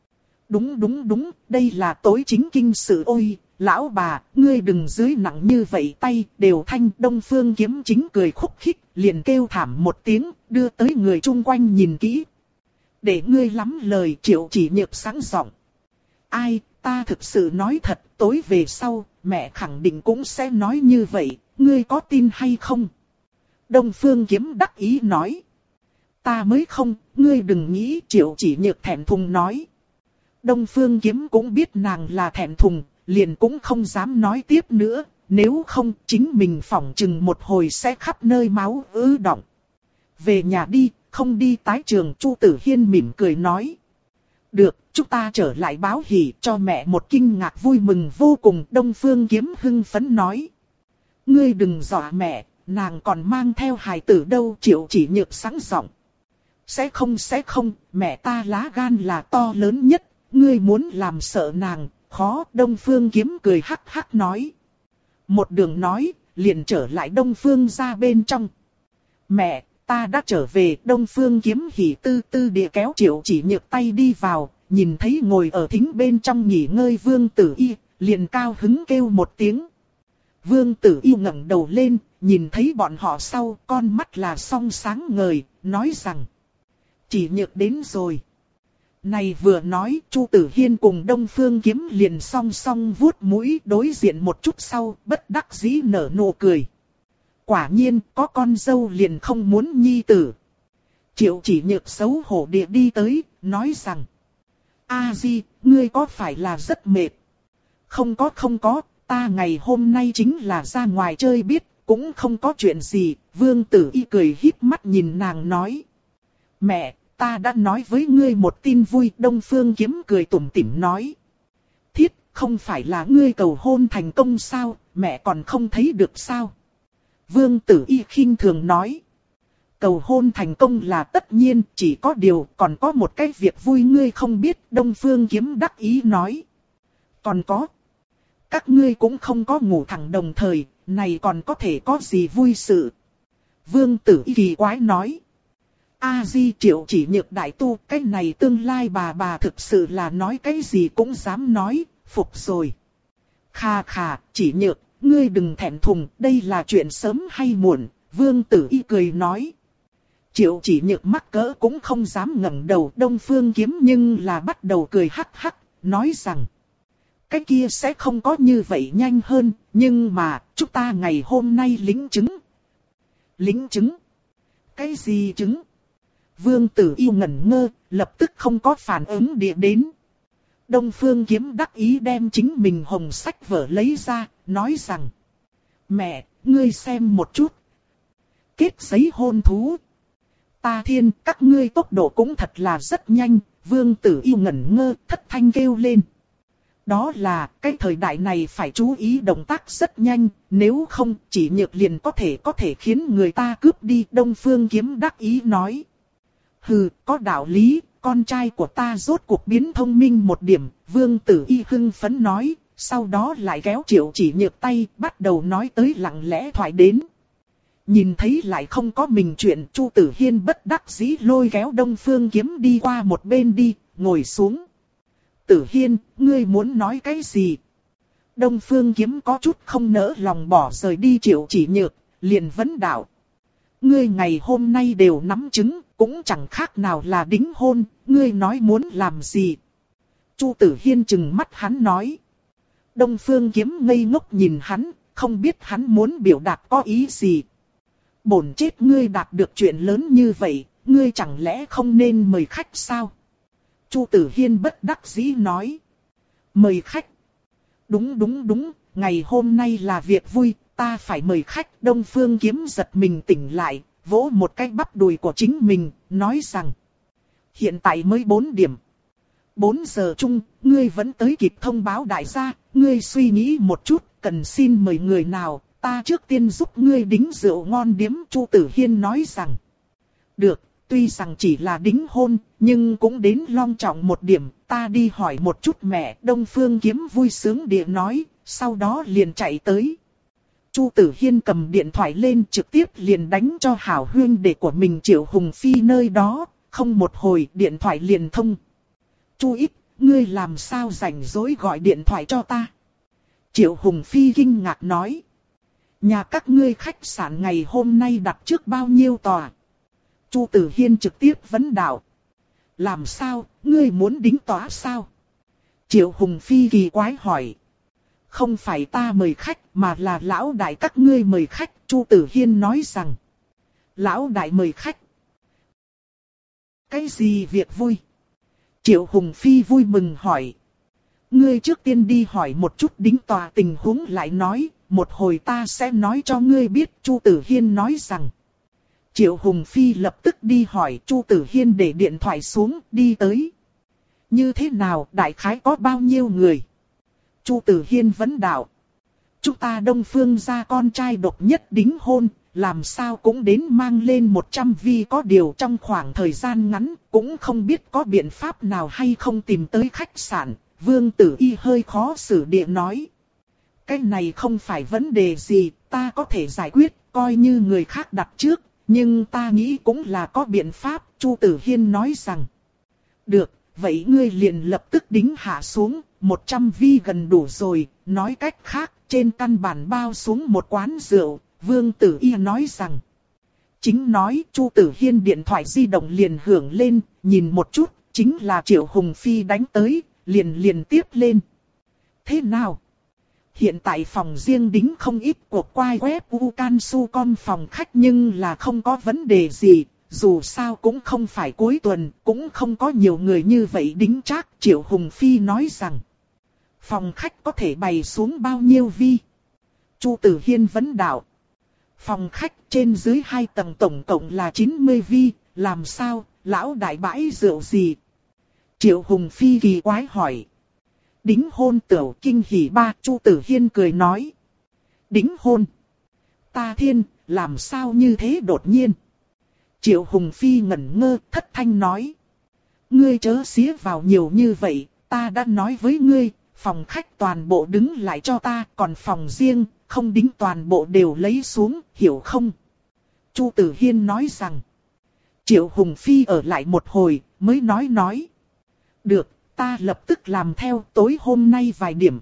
Đúng đúng đúng, đây là tối chính kinh sự ôi, lão bà, ngươi đừng dưới nặng như vậy tay, đều thanh. Đông Phương Kiếm Chính cười khúc khích, liền kêu thảm một tiếng, đưa tới người chung quanh nhìn kỹ. Để ngươi lắm lời, Triệu Chỉ Nhược sáng giọng. Ai, ta thực sự nói thật, tối về sau, mẹ khẳng định cũng sẽ nói như vậy, ngươi có tin hay không? Đông Phương Kiếm đắc ý nói. Ta mới không, ngươi đừng nghĩ. Triệu Chỉ Nhược thẹn thùng nói. Đông Phương Kiếm cũng biết nàng là thẹn thùng, liền cũng không dám nói tiếp nữa, nếu không chính mình phỏng chừng một hồi sẽ khắp nơi máu ứ đọng. Về nhà đi, không đi tái trường. Chu Tử Hiên mỉm cười nói. Được, chúng ta trở lại báo hỉ cho mẹ một kinh ngạc vui mừng vô cùng. Đông Phương Kiếm hưng phấn nói. Ngươi đừng dọa mẹ, nàng còn mang theo hài tử đâu. Triệu Chỉ Nhược sáng giọng. Sẽ không sẽ không, mẹ ta lá gan là to lớn nhất, ngươi muốn làm sợ nàng, khó. Đông Phương Kiếm cười hắc hắc nói. Một đường nói, liền trở lại Đông Phương ra bên trong. Mẹ, ta đã trở về. Đông Phương Kiếm hỉ tư tư địa kéo Triệu Chỉ Nhược tay đi vào, nhìn thấy ngồi ở thính bên trong nghỉ ngơi Vương Tử Y, liền cao hứng kêu một tiếng. Vương Tử Y ngẩng đầu lên, nhìn thấy bọn họ sau, con mắt là song sáng ngời, nói rằng. Chỉ Nhược đến rồi. Này vừa nói, Chu Tử Hiên cùng Đông Phương Kiếm liền song song vuốt mũi đối diện một chút sau, bất đắc dĩ nở nụ cười. Quả nhiên, có con dâu liền không muốn nhi tử. Triệu Chỉ Nhược xấu hổ địa đi tới, nói rằng. A Di, ngươi có phải là rất mệt? Không có không có, ta ngày hôm nay chính là ra ngoài chơi biết, cũng không có chuyện gì. Vương Tử Y cười híp mắt nhìn nàng nói. Mẹ, ta đã nói với ngươi một tin vui. Đông Phương Kiếm cười tủm tỉm nói. Thiết, không phải là ngươi cầu hôn thành công sao, mẹ còn không thấy được sao? Vương Tử Y khinh thường nói. Cầu hôn thành công là tất nhiên, chỉ có điều còn có một cái việc vui ngươi không biết. Đông Phương Kiếm đắc ý nói. Còn có. Các ngươi cũng không có ngủ thẳng đồng thời, này còn có thể có gì vui sự? Vương Tử Y kỳ quái nói. A Di, Triệu Chỉ Nhược đại tu, cái này tương lai bà bà thực sự là nói cái gì cũng dám nói, phục rồi. Khà khà, Chỉ Nhược, ngươi đừng thẹn thùng, đây là chuyện sớm hay muộn. Vương Tử Y cười nói. Triệu Chỉ Nhược mắc cỡ cũng không dám ngẩng đầu. Đông Phương Kiếm nhưng là bắt đầu cười hắc hắc, nói rằng. Cái kia sẽ không có như vậy nhanh hơn, nhưng mà, chúng ta ngày hôm nay lính chứng. Lính chứng? Cái gì chứng? Vương Tử Y ngẩn ngơ, lập tức không có phản ứng địa đến. Đông Phương Kiếm đắc ý đem chính mình hồng sách vở lấy ra, nói rằng. Mẹ, ngươi xem một chút. Kết giấy hôn thú. Ta thiên, các ngươi tốc độ cũng thật là rất nhanh. Vương Tử Y ngẩn ngơ, thất thanh kêu lên. Đó là, cái thời đại này phải chú ý động tác rất nhanh, nếu không, Chỉ Nhược liền có thể có thể khiến người ta cướp đi. Đông Phương Kiếm đắc ý nói. Hừ, có đạo lý, con trai của ta rốt cuộc biến thông minh một điểm. Vương Tử Y hưng phấn nói, sau đó lại kéo Triệu Chỉ Nhược tay, bắt đầu nói tới lặng lẽ thoại đến. Nhìn thấy lại không có mình chuyện, Chu Tử Hiên bất đắc dĩ lôi kéo Đông Phương Kiếm đi qua một bên đi, ngồi xuống. Tử Hiên, ngươi muốn nói cái gì? Đông Phương Kiếm có chút không nỡ lòng bỏ rời đi Triệu Chỉ Nhược, liền vấn đạo. Ngươi ngày hôm nay đều nắm chứng, cũng chẳng khác nào là đính hôn, ngươi nói muốn làm gì? Chu Tử Hiên trừng mắt hắn nói. Đông Phương Kiếm ngây ngốc nhìn hắn, không biết hắn muốn biểu đạt có ý gì. Bổn chết ngươi đạt được chuyện lớn như vậy, ngươi chẳng lẽ không nên mời khách sao? Chu Tử Hiên bất đắc dĩ nói. Mời khách? Đúng đúng đúng, ngày hôm nay là việc vui, ta phải mời khách. Đông Phương Kiếm giật mình tỉnh lại, vỗ một cái bắp đùi của chính mình, nói rằng. Hiện tại mới bốn điểm. bốn giờ chung, ngươi vẫn tới kịp thông báo đại gia, ngươi suy nghĩ một chút, cần xin mời người nào, ta trước tiên giúp ngươi đính rượu ngon điếm. Chu Tử Hiên nói rằng. Được, tuy rằng chỉ là đính hôn, nhưng cũng đến long trọng một điểm, ta đi hỏi một chút mẹ. Đông Phương Kiếm vui sướng địa nói, sau đó liền chạy tới. Chu Tử Hiên cầm điện thoại lên trực tiếp liền đánh cho hảo huyên đệ của mình Triệu Hùng Phi nơi đó, không một hồi điện thoại liền thông. Chu Ít, ngươi làm sao rảnh rỗi gọi điện thoại cho ta? Triệu Hùng Phi kinh ngạc nói. Nhà các ngươi khách sạn ngày hôm nay đặt trước bao nhiêu tòa? Chu Tử Hiên trực tiếp vấn đạo. Làm sao, ngươi muốn đính tòa sao? Triệu Hùng Phi kỳ quái hỏi. Không phải ta mời khách mà là lão đại các ngươi mời khách, Chu Tử Hiên nói rằng. Lão đại mời khách. Cái gì việc vui? Triệu Hùng Phi vui mừng hỏi. Ngươi trước tiên đi hỏi một chút đính tòa tình huống lại nói, một hồi ta sẽ nói cho ngươi biết, Chu Tử Hiên nói rằng. Triệu Hùng Phi lập tức đi hỏi, Chu Tử Hiên để điện thoại xuống, đi tới. Như thế nào, đại khái có bao nhiêu người? Chu Tử Hiên vấn đạo. Chúng ta Đông Phương gia con trai độc nhất đính hôn, làm sao cũng đến mang lên một trăm vi, có điều trong khoảng thời gian ngắn, cũng không biết có biện pháp nào hay không tìm tới khách sạn. Vương Tử Y hơi khó xử địa nói. Cái này không phải vấn đề gì, ta có thể giải quyết, coi như người khác đặt trước, nhưng ta nghĩ cũng là có biện pháp, Chu Tử Hiên nói rằng. Được, vậy ngươi liền lập tức đính hạ xuống, một trăm vi gần đủ rồi, nói cách khác, trên căn bản bao xuống một quán rượu, Vương Tử Y nói rằng. Chính nói, Chu Tử Hiên điện thoại di động liền hưởng lên, nhìn một chút, chính là Triệu Hùng Phi đánh tới, liền liền tiếp lên. Thế nào? Hiện tại phòng riêng đính không ít cuộc quay web Ucansu.com phòng khách nhưng là không có vấn đề gì, dù sao cũng không phải cuối tuần, cũng không có nhiều người như vậy đính chắc, Triệu Hùng Phi nói rằng. Phòng khách có thể bày xuống bao nhiêu vi? Chu Tử Hiên vấn đạo. Phòng khách trên dưới hai tầng tổng cộng là chín mươi vi, làm sao, lão đại bãi rượu gì? Triệu Hùng Phi kỳ quái hỏi. Đính hôn tửu kinh hỉ ba, Chu Tử Hiên cười nói. Đính hôn? Ta thiên, làm sao như thế đột nhiên? Triệu Hùng Phi ngẩn ngơ, thất thanh nói. Ngươi chớ xía vào nhiều như vậy, ta đã nói với ngươi, phòng khách toàn bộ đứng lại cho ta, còn phòng riêng, không đính toàn bộ đều lấy xuống, hiểu không? Chu Tử Hiên nói rằng. Triệu Hùng Phi ở lại một hồi, mới nói nói. Được, ta lập tức làm theo, tối hôm nay vài điểm.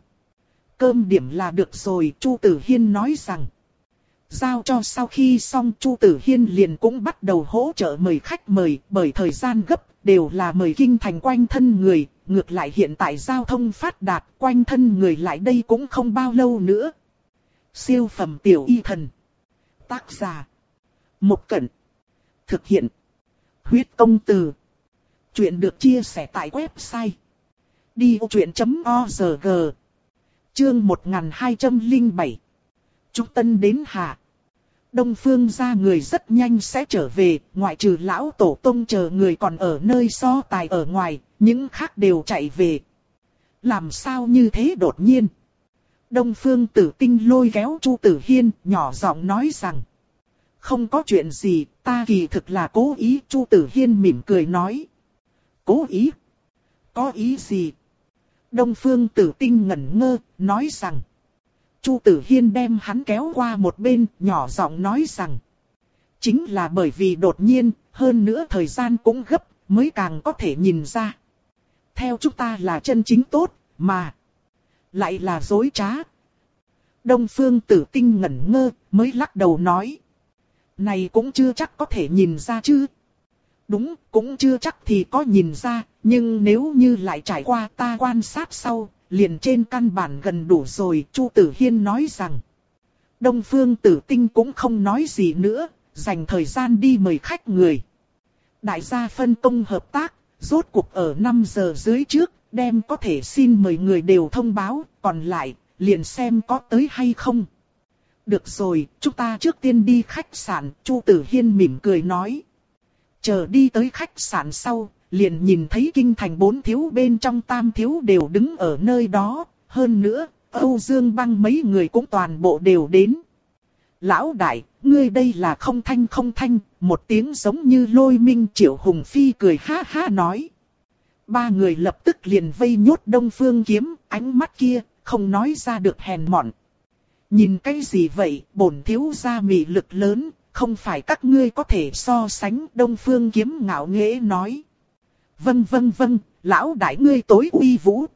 Cơm điểm là được rồi, Chu Tử Hiên nói rằng. Giao cho sau khi xong, Chu Tử Hiên liền cũng bắt đầu hỗ trợ mời khách mời, bởi thời gian gấp, đều là mời kinh thành quanh thân người, ngược lại hiện tại giao thông phát đạt, quanh thân người lại đây cũng không bao lâu nữa. Siêu phẩm tiểu y thần. Tác giả. Mộc Cẩn. Thực hiện. Huyết công từ. Chuyện được chia sẻ tại website đi ô chuyện chấm org. Chương một nghìn hai trăm lẻ bảy. Trung Tân đến hạ. Đông Phương gia người rất nhanh sẽ trở về, ngoại trừ lão tổ tông chờ người còn ở nơi so tài ở ngoài, những khác đều chạy về. Làm sao như thế đột nhiên? Đông Phương Tử Tinh lôi kéo Chu Tử Hiên, nhỏ giọng nói rằng. Không có chuyện gì, ta kỳ thực là cố ý, Chu Tử Hiên mỉm cười nói. Cố ý? Có ý gì? Đông Phương Tử Tinh ngẩn ngơ, nói rằng. Chu Tử Hiên đem hắn kéo qua một bên, nhỏ giọng nói rằng. Chính là bởi vì đột nhiên, hơn nữa thời gian cũng gấp, mới càng có thể nhìn ra. Theo chúng ta là chân chính tốt, mà lại là dối trá. Đông Phương Tử Tinh ngẩn ngơ, mới lắc đầu nói. Này cũng chưa chắc có thể nhìn ra chứ. Đúng, cũng chưa chắc thì có nhìn ra, nhưng nếu như lại trải qua ta quan sát sau, liền trên căn bản gần đủ rồi, Chu Tử Hiên nói rằng. Đông Phương Tử Tinh cũng không nói gì nữa, dành thời gian đi mời khách người. Đại gia phân công hợp tác, rốt cuộc ở năm giờ dưới trước, đem có thể xin mời người đều thông báo, còn lại, liền xem có tới hay không. Được rồi, chúng ta trước tiên đi khách sạn, Chu Tử Hiên mỉm cười nói. Chờ đi tới khách sạn sau, liền nhìn thấy kinh thành bốn thiếu bên trong tam thiếu đều đứng ở nơi đó, hơn nữa, Âu Dương Băng mấy người cũng toàn bộ đều đến. Lão đại, ngươi đây là không thanh không thanh, một tiếng giống như lôi minh. Triệu Hùng Phi cười ha ha nói. Ba người lập tức liền vây nhốt Đông Phương Kiếm, ánh mắt kia, không nói ra được hèn mọn. Nhìn cái gì vậy, bổn thiếu gia mị lực lớn, không phải các ngươi có thể so sánh. Đông Phương Kiếm ngạo nghễ nói. vâng vâng vâng, lão đại ngươi tối uy vũ.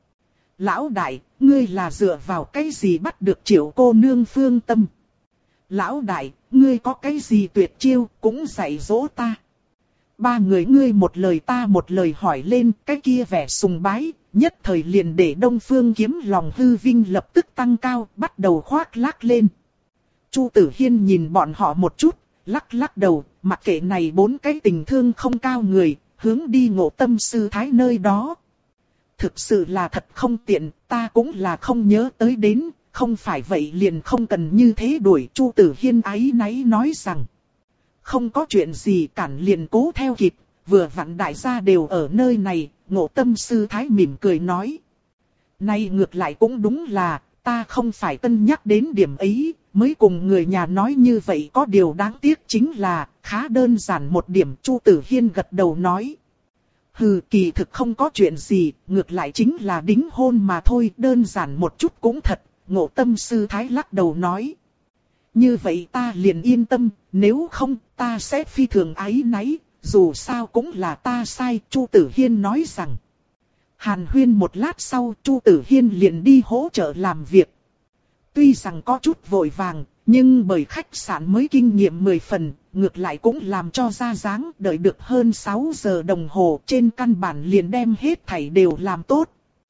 Lão đại, ngươi là dựa vào cái gì bắt được Triệu cô nương phương tâm? Lão đại, ngươi có cái gì tuyệt chiêu cũng dạy dỗ ta. Ba người ngươi một lời ta một lời hỏi lên, cái kia vẻ sùng bái, nhất thời liền để Đông Phương Kiếm lòng hư vinh lập tức tăng cao, bắt đầu khoác lác lên. Chu Tử Hiên nhìn bọn họ một chút, lắc lắc đầu, mặc kệ này bốn cái tình thương không cao người, hướng đi Ngộ Tâm sư thái nơi đó. Thực sự là thật không tiện, ta cũng là không nhớ tới đến, không phải vậy liền không cần như thế đuổi. Chu Tử Hiên áy náy nói rằng, không có chuyện gì cản liền cố theo kịp, vừa vặn đại gia đều ở nơi này. Ngộ Tâm sư thái mỉm cười nói, nay ngược lại cũng đúng là, ta không phải cân nhắc đến điểm ấy, mới cùng người nhà nói như vậy. Có điều đáng tiếc chính là, khá đơn giản một điểm. Chu Tử Hiên gật đầu nói, hừ, kỳ thực không có chuyện gì, ngược lại chính là đính hôn mà thôi, đơn giản một chút cũng thật. Ngộ Tâm sư thái lắc đầu nói, như vậy ta liền yên tâm, nếu không ta sẽ phi thường áy náy, dù sao cũng là ta sai. Chu Tử Hiên nói rằng, hàn huyên một lát sau, Chu Tử Hiên liền đi hỗ trợ làm việc. Tuy rằng có chút vội vàng, nhưng bởi khách sạn mới kinh nghiệm mười phần, ngược lại cũng làm cho ra dáng. Đợi được hơn sáu giờ đồng hồ, trên căn bản liền đem hết thảy đều làm tốt.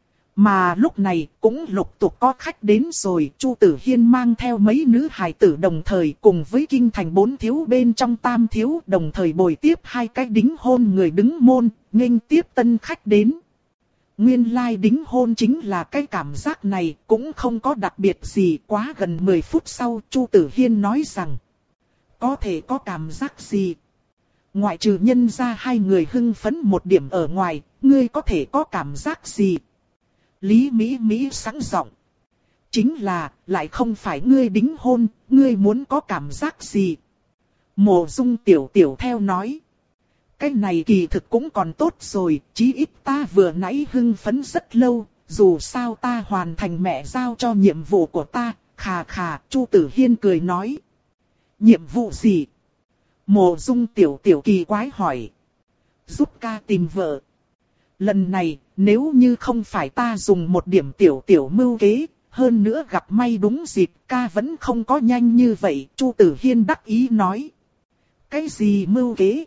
Mà lúc này cũng lục tục có khách đến rồi. Chu Tử Hiên mang theo mấy nữ hài tử đồng thời cùng với kinh thành bốn thiếu bên trong tam thiếu đồng thời bồi tiếp hai cái đính hôn người đứng môn, nghênh tiếp tân khách đến. Nguyên lai like đính hôn chính là cái cảm giác này, cũng không có đặc biệt gì. Quá gần mười phút sau, Chu Tử Hiên nói rằng, có thể có cảm giác gì? Ngoại trừ nhân ra hai người hưng phấn một điểm ở ngoài, ngươi có thể có cảm giác gì? Lý Mỹ Mỹ sẵn giọng, chính là, lại không phải ngươi đính hôn, ngươi muốn có cảm giác gì? Mộ Dung Tiểu Tiểu theo nói, cái này kỳ thực cũng còn tốt rồi, chí ít ta vừa nãy hưng phấn rất lâu, dù sao ta hoàn thành mẹ giao cho nhiệm vụ của ta. Khà khà, Chu Tử Hiên cười nói, nhiệm vụ gì? Mộ Dung Tiểu Tiểu kỳ quái hỏi, giúp ca tìm vợ. Lần này, nếu như không phải ta dùng một điểm tiểu tiểu mưu kế, hơn nữa gặp may đúng dịp, ca vẫn không có nhanh như vậy. Chu Tử Hiên đắc ý nói, cái gì mưu kế?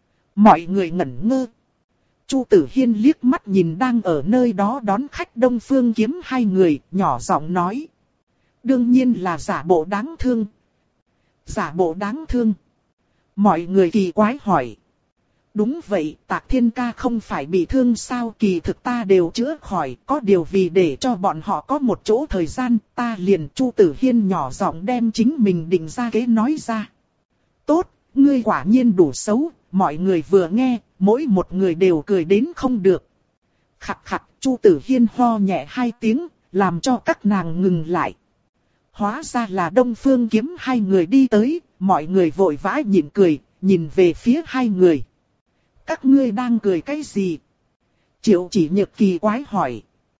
Mọi người ngẩn ngơ. Chu Tử Hiên liếc mắt nhìn đang ở nơi đó đón khách Đông Phương Kiếm hai người, nhỏ giọng nói, đương nhiên là giả bộ đáng thương. Giả bộ đáng thương? Mọi người kỳ quái hỏi. Đúng vậy, Tạc Thiên ca không phải bị thương sao? Kỳ thực ta đều chữa khỏi, có điều vì để cho bọn họ có một chỗ thời gian, ta liền. Chu Tử Hiên nhỏ giọng đem chính mình định ra kế nói ra. Tốt, ngươi quả nhiên đủ xấu. Mọi người vừa nghe, mỗi một người đều cười đến không được. Khặt khặt, Chu Tử Hiên ho nhẹ hai tiếng, làm cho các nàng ngừng lại. Hóa ra là Đông Phương Kiếm hai người đi tới, mọi người vội vã nhịn cười, nhìn về phía hai người. Các ngươi đang cười cái gì? Triệu Chỉ Nhược kỳ quái hỏi.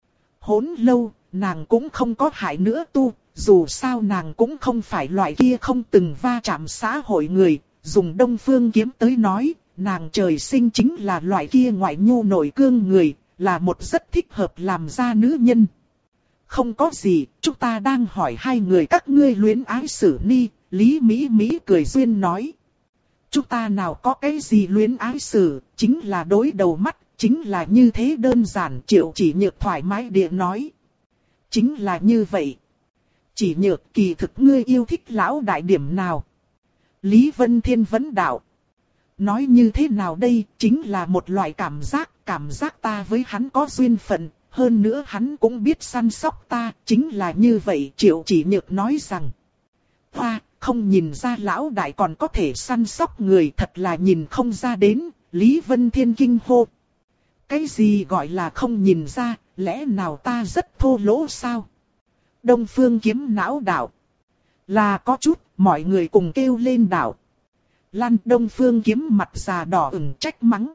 Hỗn lâu, nàng cũng không có hại nữa tu, dù sao nàng cũng không phải loại kia không từng va chạm xã hội người. Dùng Đông Phương Kiếm tới nói, nàng trời sinh chính là loại kia ngoại nhu nội cương người, là một rất thích hợp làm gia nữ nhân. Không có gì, chúng ta đang hỏi hai người các ngươi luyến ái xử ni. Lý Mỹ Mỹ cười duyên nói. Chúng ta nào có cái gì luyến ái xử, chính là đối đầu mắt, chính là như thế đơn giản. Triệu Chỉ Nhược thoải mái địa nói. Chính là như vậy. Chỉ Nhược, kỳ thực ngươi yêu thích lão đại điểm nào? Lý Vân Thiên vấn đạo. Nói như thế nào đây, chính là một loại cảm giác, cảm giác ta với hắn có duyên phận, hơn nữa hắn cũng biết săn sóc ta, chính là như vậy. Triệu Chỉ Nhược nói rằng. Hoa, không nhìn ra lão đại còn có thể săn sóc người, thật là nhìn không ra đến. Lý Vân Thiên kinh hô. Cái gì gọi là không nhìn ra, lẽ nào ta rất thô lỗ sao? Đông Phương Kiếm não đạo. Là có chút, mọi người cùng kêu lên đạo. Lan. Đông Phương Kiếm mặt già đỏ ửng trách mắng.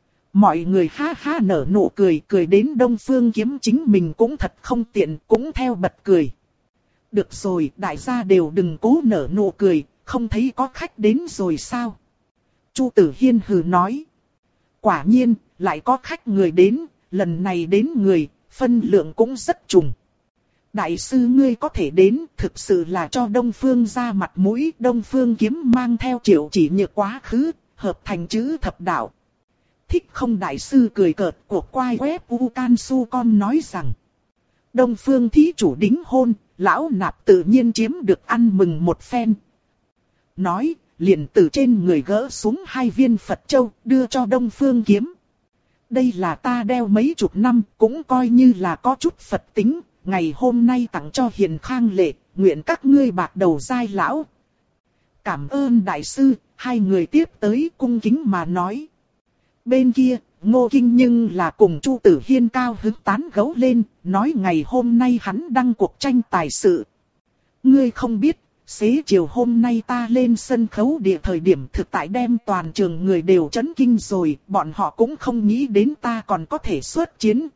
Mọi người ha ha nở nụ cười, cười đến Đông Phương Kiếm chính mình cũng thật không tiện, cũng theo bật cười. Được rồi, đại gia đều đừng cố nở nụ cười, không thấy có khách đến rồi sao? Chu Tử Hiên hừ nói. quả nhiên, lại có khách người đến, lần này đến người, phân lượng cũng rất trùng. Đại sư ngươi có thể đến, thực sự là cho Đông Phương ra mặt mũi. Đông Phương Kiếm mang theo Triệu Chỉ Nhược quá khứ, hợp thành chữ thập đạo. Thích không đại sư cười cợt của quai web U Can Su Con nói rằng. Đông Phương thí chủ đính hôn, lão nạp tự nhiên chiếm được ăn mừng một phen. Nói, liền từ trên người gỡ xuống hai viên Phật châu, đưa cho Đông Phương Kiếm. Đây là ta đeo mấy chục năm, cũng coi như là có chút Phật tính. Ngày hôm nay tặng cho Hiền Khang Lệ, nguyện các ngươi bạc đầu giai lão. Cảm ơn đại sư, hai người tiếp tới cung kính mà nói. Bên kia, Ngô Kinh nhưng là cùng Chu Tử Hiên cao hứng tán gẫu lên, nói ngày hôm nay hắn đăng cuộc tranh tài sự. Ngươi không biết, xế chiều hôm nay ta lên sân khấu địa thời điểm thực tại đem toàn trường người đều chấn kinh rồi, bọn họ cũng không nghĩ đến ta còn có thể xuất chiến.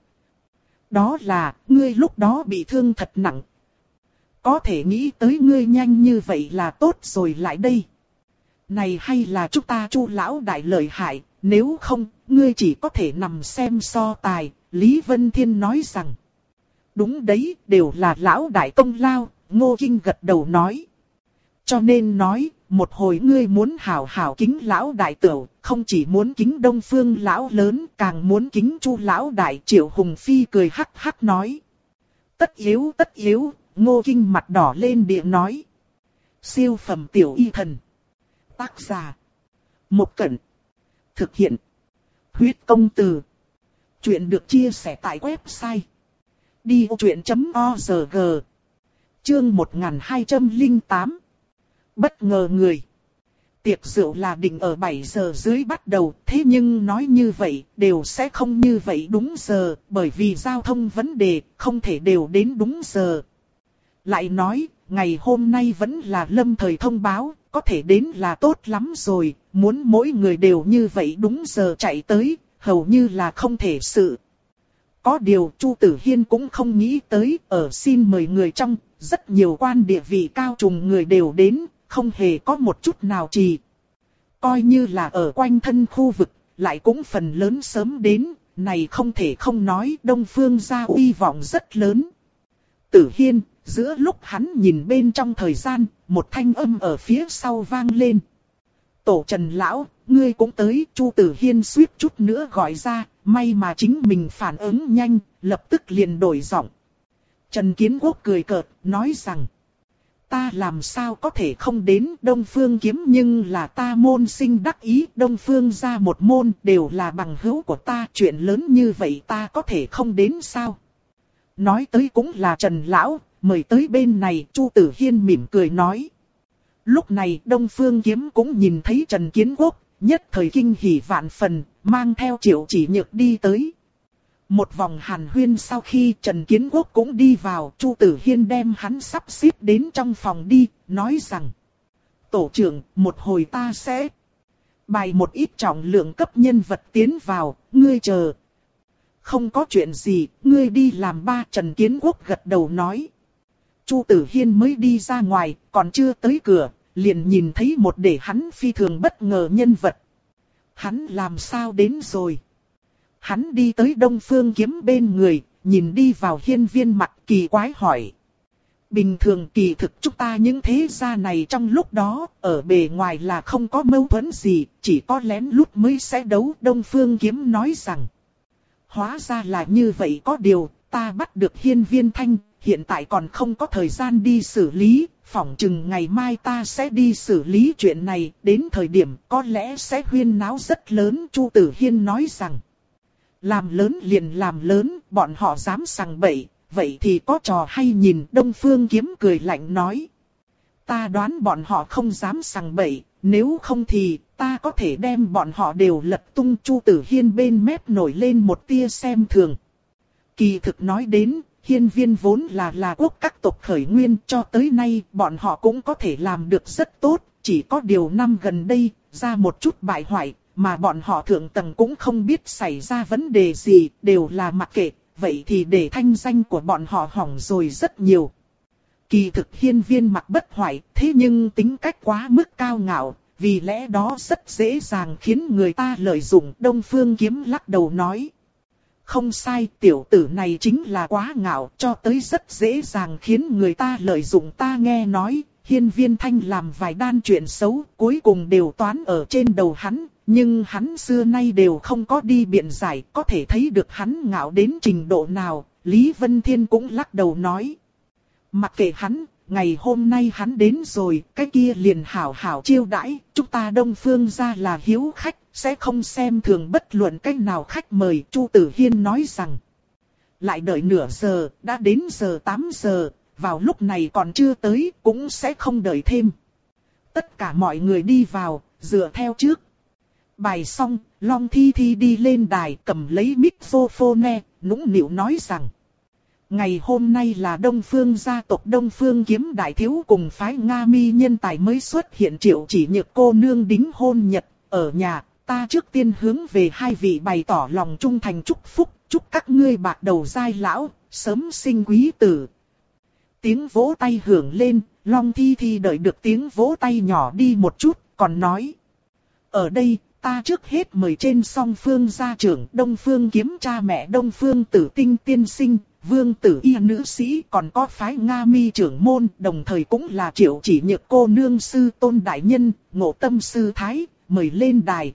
Đó là, ngươi lúc đó bị thương thật nặng. Có thể nghĩ tới ngươi nhanh như vậy là tốt rồi lại đây. Này hay là chúng ta Chu lão đại lợi hại, nếu không, ngươi chỉ có thể nằm xem so tài, Lý Vân Thiên nói rằng. Đúng đấy, đều là lão đại công lao, Ngô Kinh gật đầu nói. Cho nên nói, một hồi ngươi muốn hảo hảo kính lão đại tửu, không chỉ muốn kính Đông Phương lão lớn, càng muốn kính Chu lão đại. Triệu Hùng Phi cười hắc hắc nói. Tất yếu tất yếu, Ngô Kinh mặt đỏ lên địa nói. Siêu phẩm tiểu y thần. Tác giả. Một Cẩn. Thực hiện. Huyết công từ. Chuyện được chia sẻ tại website. đi ô chuyện chấm org. Chương một nghìn hai trăm lẻ tám. Bất ngờ người. Tiệc rượu là định ở bảy giờ dưới bắt đầu, thế nhưng nói như vậy, đều sẽ không như vậy đúng giờ, bởi vì giao thông vấn đề, không thể đều đến đúng giờ. Lại nói, ngày hôm nay vẫn là lâm thời thông báo, có thể đến là tốt lắm rồi, muốn mỗi người đều như vậy đúng giờ chạy tới, hầu như là không thể sự. Có điều Chu Tử Hiên cũng không nghĩ tới, ở xin mời người trong, rất nhiều quan địa vị cao trùng người đều đến, không hề có một chút nào trì. Coi như là ở quanh thân khu vực, lại cũng phần lớn sớm đến, này không thể không nói Đông Phương gia uy vọng rất lớn. Tử Hiên, giữa lúc hắn nhìn bên trong thời gian, một thanh âm ở phía sau vang lên. Tổ Trần Lão, ngươi cũng tới. Chu Tử Hiên suýt chút nữa gọi ra, may mà chính mình phản ứng nhanh, lập tức liền đổi giọng. Trần Kiến Quốc cười cợt, nói rằng. Ta làm sao có thể không đến, Đông Phương Kiếm nhưng là ta môn sinh đắc ý, Đông Phương ra một môn đều là bằng hữu của ta, chuyện lớn như vậy ta có thể không đến sao? Nói tới cũng là Trần Lão, mời tới bên này. Chu Tử Hiên mỉm cười nói. Lúc này Đông Phương Kiếm cũng nhìn thấy Trần Kiến Quốc, nhất thời kinh hỉ vạn phần, mang theo Triệu Chỉ Nhược đi tới. Một vòng hàn huyên sau khi Trần Kiến Quốc cũng đi vào, Chu Tử Hiên đem hắn sắp xếp đến trong phòng đi, nói rằng. Tổ trưởng, một hồi ta sẽ bày một ít trọng lượng cấp nhân vật tiến vào, ngươi chờ. Không có chuyện gì, ngươi đi làm ba. Trần Kiến Quốc gật đầu nói. Chu Tử Hiên mới đi ra ngoài, còn chưa tới cửa, liền nhìn thấy một để hắn phi thường bất ngờ nhân vật. Hắn làm sao đến rồi? Hắn đi tới Đông Phương Kiếm bên người, nhìn đi vào hiên viên mặt kỳ quái hỏi. Bình thường kỳ thực chúng ta những thế gia này trong lúc đó, ở bề ngoài là không có mâu thuẫn gì, chỉ có lén lút mới sẽ đấu. Đông Phương Kiếm nói rằng. Hóa ra là như vậy, có điều, ta bắt được hiên viên thanh, hiện tại còn không có thời gian đi xử lý, phỏng chừng ngày mai ta sẽ đi xử lý chuyện này, đến thời điểm có lẽ sẽ huyên náo rất lớn. Chu Tử Hiên nói rằng. Làm lớn liền làm lớn, bọn họ dám sằng bậy, vậy thì có trò hay nhìn. Đông Phương Kiếm cười lạnh nói. Ta đoán bọn họ không dám sằng bậy, nếu không thì ta có thể đem bọn họ đều lật tung. Chu Tử Hiên bên mép nổi lên một tia xem thường. Kỳ thực nói đến, hiên viên vốn là là quốc các tộc khởi nguyên, cho tới nay bọn họ cũng có thể làm được rất tốt, chỉ có điều năm gần đây, ra một chút bại hoại. Mà bọn họ thượng tầng cũng không biết xảy ra vấn đề gì, đều là mặc kệ, vậy thì để thanh danh của bọn họ hỏng rồi rất nhiều. Kỳ thực hiên viên mặc bất hoại, thế nhưng tính cách quá mức cao ngạo, vì lẽ đó rất dễ dàng khiến người ta lợi dụng. Đông Phương Kiếm lắc đầu nói. Không sai, tiểu tử này chính là quá ngạo, cho tới rất dễ dàng khiến người ta lợi dụng. Ta nghe nói, Hiên Viên Thanh làm vài đan chuyện xấu, cuối cùng đều toán ở trên đầu hắn, nhưng hắn xưa nay đều không có đi biện giải, có thể thấy được hắn ngạo đến trình độ nào. Lý Vân Thiên cũng lắc đầu nói. Mặc kệ hắn, ngày hôm nay hắn đến rồi, cái kia liền hảo hảo chiêu đãi, chúng ta Đông Phương gia là hiếu khách, sẽ không xem thường bất luận cách nào khách mời. Chu Tử Hiên nói rằng, lại đợi nửa giờ, đã đến giờ tám giờ, vào lúc này còn chưa tới, cũng sẽ không đợi thêm. Tất cả mọi người đi vào, dựa theo trước. Bài xong, Long Thi Thi đi lên đài, cầm lấy microphone, nũng nịu nói rằng, ngày hôm nay là Đông Phương gia tộc Đông Phương Kiếm đại thiếu cùng phái Nga Mi nhân tài mới xuất hiện Triệu Chỉ Nhược cô nương đính hôn nhật. Ở nhà, ta trước tiên hướng về hai vị bày tỏ lòng trung thành chúc phúc, chúc các ngươi bạc đầu giai lão, sớm sinh quý tử. Tiếng vỗ tay hưởng lên, Long Thi Thi đợi được tiếng vỗ tay nhỏ đi một chút, còn nói. Ở đây, ta trước hết mời trên song phương gia trưởng Đông Phương Kiếm cha mẹ Đông Phương Tử Tinh tiên sinh, Vương Tử Y nữ sĩ, còn có phái Nga Mi trưởng môn, đồng thời cũng là Triệu Chỉ Nhược cô nương sư tôn đại nhân, Ngộ Tâm sư thái, mời lên đài.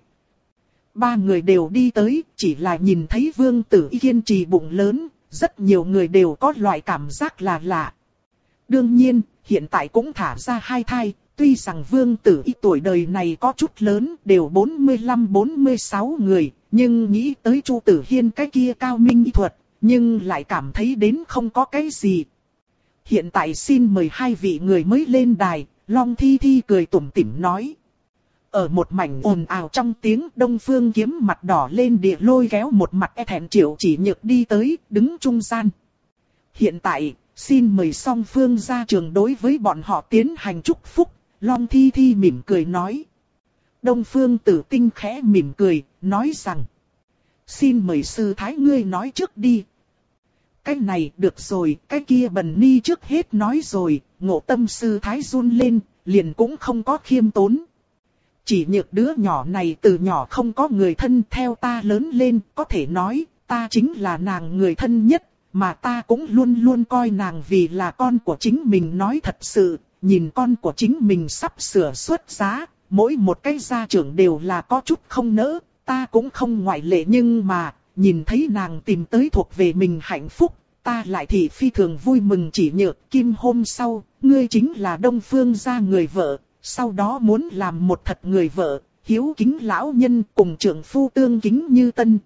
Ba người đều đi tới, chỉ là nhìn thấy Vương Tử Y kiên trì bụng lớn, rất nhiều người đều có loại cảm giác là lạ. Đương nhiên, hiện tại cũng thả ra hai thai, tuy rằng Vương Tử Y tuổi đời này có chút lớn, đều bốn mươi lăm bốn mươi sáu người, nhưng nghĩ tới Chu Tử Hiên cái kia cao minh y thuật, nhưng lại cảm thấy đến không có cái gì. Hiện tại xin mời hai vị người mới lên đài. Long Thi Thi cười tủm tỉm nói. Ở một mảnh ồn ào trong tiếng, Đông Phương Kiếm mặt đỏ lên địa lôi kéo một mặt e thẹn Triệu Chỉ Nhược đi tới, đứng trung gian. Hiện tại, xin mời song phương gia trưởng đối với bọn họ tiến hành chúc phúc. Long Thi Thi mỉm cười nói. Đông Phương Tử Tinh khẽ mỉm cười, nói rằng. Xin mời sư thái ngươi nói trước đi. Cái này được rồi, cái kia Bần Ni trước hết nói rồi. Ngộ Tâm sư thái run lên, liền cũng không có khiêm tốn. Chỉ Nhược đứa nhỏ này từ nhỏ không có người thân, theo ta lớn lên, có thể nói, ta chính là nàng người thân nhất, mà ta cũng luôn luôn coi nàng vì là con của chính mình. Nói thật sự, nhìn con của chính mình sắp sửa xuất giá, mỗi một cái gia trưởng đều là có chút không nỡ, ta cũng không ngoại lệ. Nhưng mà, nhìn thấy nàng tìm tới thuộc về mình hạnh phúc, ta lại thì phi thường vui mừng. Chỉ Nhược, Kim hôm sau, ngươi chính là Đông Phương gia người vợ, sau đó muốn làm một thật người vợ, hiếu kính lão nhân, cùng trưởng phu tương kính như tân.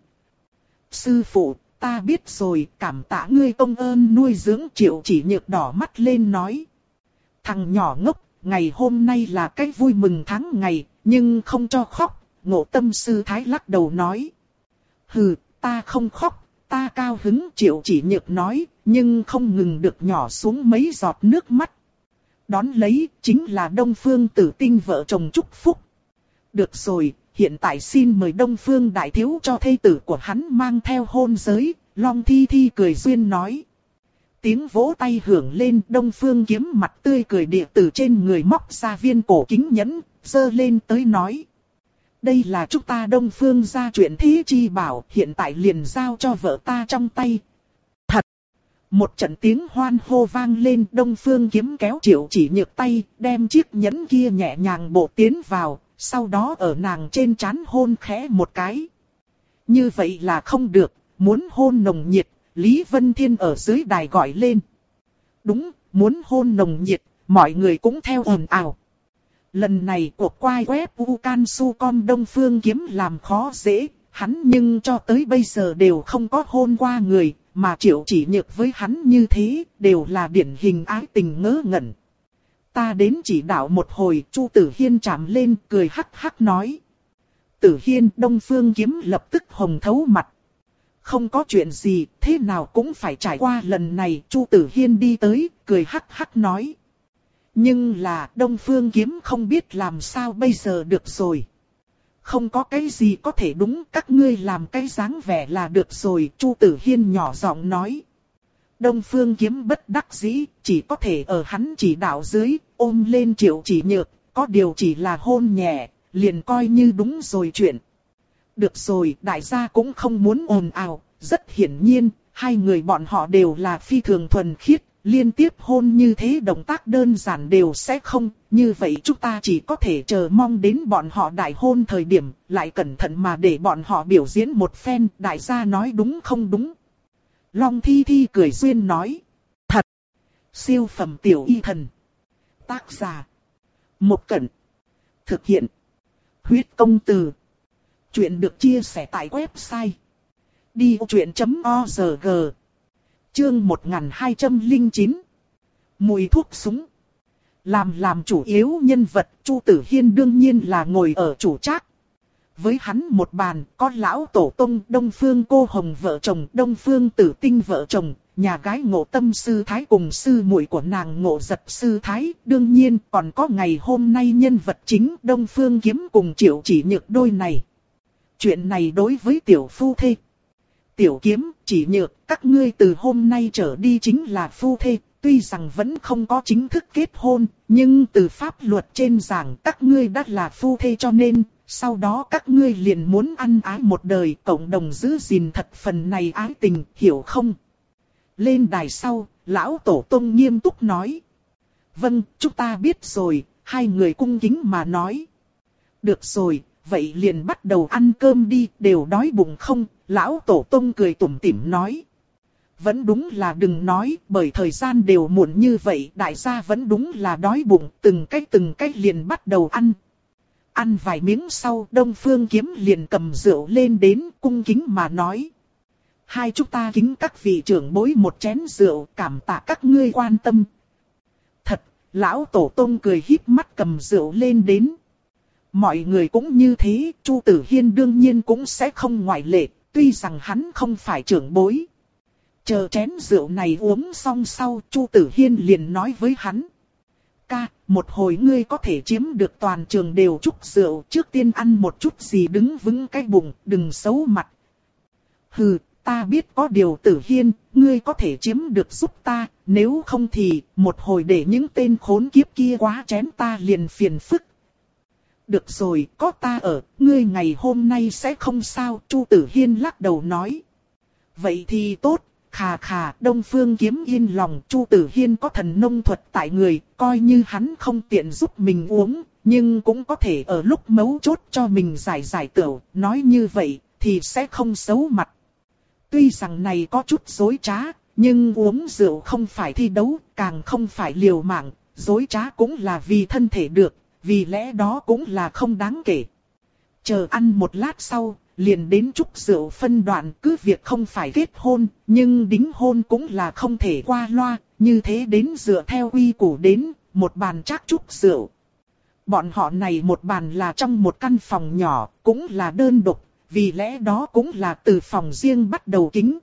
Sư phụ, ta biết rồi, cảm tạ ngươi công ơn nuôi dưỡng. Triệu Chỉ Nhược đỏ mắt lên nói. Thằng nhỏ ngốc, ngày hôm nay là cái vui mừng tháng ngày, nhưng không cho khóc. Ngộ Tâm sư thái lắc đầu nói. Hừ, ta không khóc, ta cao hứng. Triệu Chỉ Nhược nói, nhưng không ngừng được nhỏ xuống mấy giọt nước mắt. Đón lấy, chính là Đông Phương Tử Tinh vợ chồng chúc phúc. Được rồi, hiện tại xin mời Đông Phương đại thiếu cho thê tử của hắn mang theo hôn giới. Long Thi Thi cười duyên nói. Tiếng vỗ tay hưởng lên, Đông Phương Kiếm mặt tươi cười địa từ trên người móc ra viên cổ kính nhẫn, giơ lên tới nói. Đây là chúng ta Đông Phương gia chuyện thế chi bảo, hiện tại liền giao cho vợ ta trong tay. Thật! Một trận tiếng hoan hô vang lên, Đông Phương Kiếm kéo Triệu Chỉ Nhược tay, đem chiếc nhẫn kia nhẹ nhàng bộ tiến vào, sau đó ở nàng trên trán hôn khẽ một cái. Như vậy là không được, muốn hôn nồng nhiệt. Lý Vân Thiên ở dưới đài gọi lên. Đúng, muốn hôn nồng nhiệt, mọi người cũng theo ồn ào. Lần này cuộc quay web Ucansu.com Đông Phương Kiếm làm khó dễ, hắn nhưng cho tới bây giờ đều không có hôn qua người, mà Triệu Chỉ Nhược với hắn như thế, đều là điển hình ái tình ngớ ngẩn. Ta đến chỉ đạo một hồi, Chu Tử Hiên chạm lên, cười hắc hắc nói. Tử Hiên, Đông Phương Kiếm lập tức hồng thấu mặt. Không có chuyện gì, thế nào cũng phải trải qua lần này. Chu Tử Hiên đi tới, cười hắc hắc nói. Nhưng là Đông Phương Kiếm không biết làm sao bây giờ được rồi. Không có cái gì có thể đúng, các ngươi làm cái dáng vẻ là được rồi. Chu Tử Hiên nhỏ giọng nói. Đông Phương Kiếm bất đắc dĩ, chỉ có thể ở hắn chỉ đạo dưới, ôm lên Triệu Chỉ Nhược, có điều chỉ là hôn nhẹ, liền coi như đúng rồi chuyện. Được rồi, đại gia cũng không muốn ồn ào, rất hiển nhiên, hai người bọn họ đều là phi thường thuần khiết, liên tiếp hôn như thế động tác đơn giản đều sẽ không, như vậy chúng ta chỉ có thể chờ mong đến bọn họ đại hôn thời điểm, lại cẩn thận mà để bọn họ biểu diễn một phen, đại gia nói đúng không đúng. Long Thi Thi cười duyên nói, thật, siêu phẩm tiểu y thần. Tác giả, Một Cẩn, thực hiện, Huyết Công Từ. Chuyện được chia sẻ tại website đi vô chuyện chấm org. Chương một nghìn hai trăm lẻ chín. Mùi thuốc súng. Làm làm chủ yếu nhân vật, Chu Tử Hiên đương nhiên là ngồi ở chủ trác. Với hắn một bàn, có lão tổ tông Đông Phương Cô Hồng vợ chồng, Đông Phương Tử Tinh vợ chồng, nhà gái Ngộ Tâm sư thái cùng sư muội của nàng Ngộ Giật sư thái, đương nhiên còn có ngày hôm nay nhân vật chính Đông Phương Kiếm cùng Triệu Chỉ Nhược đôi này. Chuyện này đối với tiểu phu thê. Tiểu Kiếm, Chỉ Nhược, các ngươi từ hôm nay trở đi chính là phu thê, tuy rằng vẫn không có chính thức kết hôn, nhưng từ pháp luật trên giảng các ngươi đã là phu thê cho nên, sau đó các ngươi liền muốn ăn ái một đời, cộng đồng giữ gìn thật phần này ái tình, hiểu không? Lên đài sau, lão tổ tông nghiêm túc nói. Vâng, chúng ta biết rồi, hai người cung kính mà nói. Được rồi, vậy liền bắt đầu ăn cơm đi, đều đói bụng không? Lão tổ tông cười tủm tỉm nói. Vẫn đúng là đừng nói, bởi thời gian đều muộn như vậy, đại gia vẫn đúng là đói bụng, từng cách từng cách liền bắt đầu ăn. Ăn vài miếng sau, Đông Phương Kiếm liền cầm rượu lên đến, cung kính mà nói. Hai chúng ta kính các vị trưởng bối một chén rượu, cảm tạ các ngươi quan tâm. Thật, lão tổ tông cười híp mắt cầm rượu lên đến. Mọi người cũng như thế, Chu Tử Hiên đương nhiên cũng sẽ không ngoại lệ, tuy rằng hắn không phải trưởng bối. Chờ chén rượu này uống xong sau, Chu Tử Hiên liền nói với hắn. Ca, một hồi ngươi có thể chiếm được toàn trường đều chúc rượu, trước tiên ăn một chút gì đứng vững cái bụng, đừng xấu mặt. Hừ, ta biết có điều Tử Hiên, ngươi có thể chiếm được giúp ta, nếu không thì, một hồi để những tên khốn kiếp kia quá chén ta liền phiền phức. Được rồi, có ta ở, ngươi ngày hôm nay sẽ không sao, Chu Tử Hiên lắc đầu nói. Vậy thì tốt. Khà khà, Đông Phương Kiếm yên lòng, Chu Tử Hiên có thần nông thuật tại người, coi như hắn không tiện giúp mình uống, nhưng cũng có thể ở lúc mấu chốt cho mình giải giải tửu, nói như vậy thì sẽ không xấu mặt. Tuy rằng này có chút dối trá, nhưng uống rượu không phải thi đấu, càng không phải liều mạng, dối trá cũng là vì thân thể được, vì lẽ đó cũng là không đáng kể. Chờ ăn một lát sau, liền đến chúc rượu phân đoạn, cứ việc không phải kết hôn, nhưng đính hôn cũng là không thể qua loa, như thế đến dựa theo quy củ đến, một bàn trác chúc rượu. Bọn họ này một bàn là trong một căn phòng nhỏ, cũng là đơn độc, vì lẽ đó cũng là từ phòng riêng bắt đầu kính.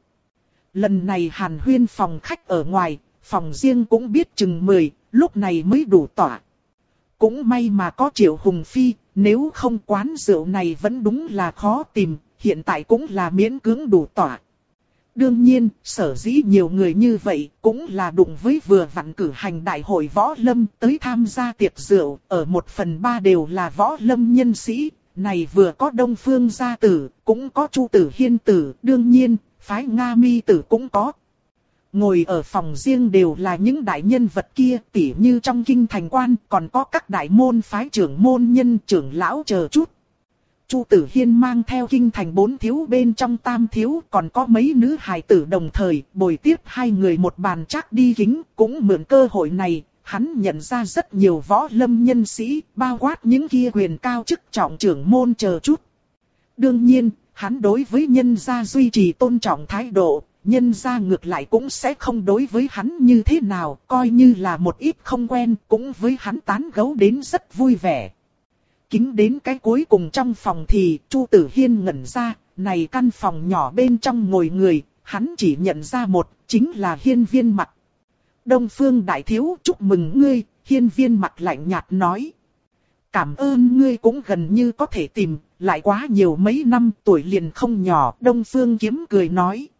Lần này hàn huyên phòng khách ở ngoài, phòng riêng cũng biết chừng mười, lúc này mới đủ tỏa. Cũng may mà có Triệu Hùng Phi, nếu không quán rượu này vẫn đúng là khó tìm, hiện tại cũng là miễn cưỡng đủ tỏa. Đương nhiên, sở dĩ nhiều người như vậy cũng là đụng với vừa vặn cử hành đại hội võ lâm tới tham gia tiệc rượu, ở một phần ba đều là võ lâm nhân sĩ, này vừa có Đông Phương gia tử, cũng có Chu Tử Hiên tử, đương nhiên, phái Nga Mi tử cũng có. Ngồi ở phòng riêng đều là những đại nhân vật kia, tỉ như trong kinh thành quan, còn có các đại môn phái trưởng môn nhân trưởng lão chờ chút. Chu Tử Hiên mang theo kinh thành bốn thiếu bên trong tam thiếu, còn có mấy nữ hài tử đồng thời, bồi tiếp hai người một bàn trác đi kính, cũng mượn cơ hội này, hắn nhận ra rất nhiều võ lâm nhân sĩ, bao quát những kia quyền cao chức trọng trưởng môn chờ chút. Đương nhiên, hắn đối với nhân gia duy trì tôn trọng thái độ. Nhân gia ngược lại cũng sẽ không đối với hắn như thế nào, coi như là một ít không quen, cũng với hắn tán gẫu đến rất vui vẻ. Kính đến cái cuối cùng trong phòng thì Chu Tử Hiên ngẩn ra, này căn phòng nhỏ bên trong ngồi người, hắn chỉ nhận ra một, chính là Hiên Viên Mặc. Đông Phương đại thiếu, chúc mừng ngươi, Hiên Viên Mặc lạnh nhạt nói. Cảm ơn ngươi cũng gần như có thể tìm, lại quá nhiều mấy năm tuổi liền không nhỏ, Đông Phương Kiếm cười nói.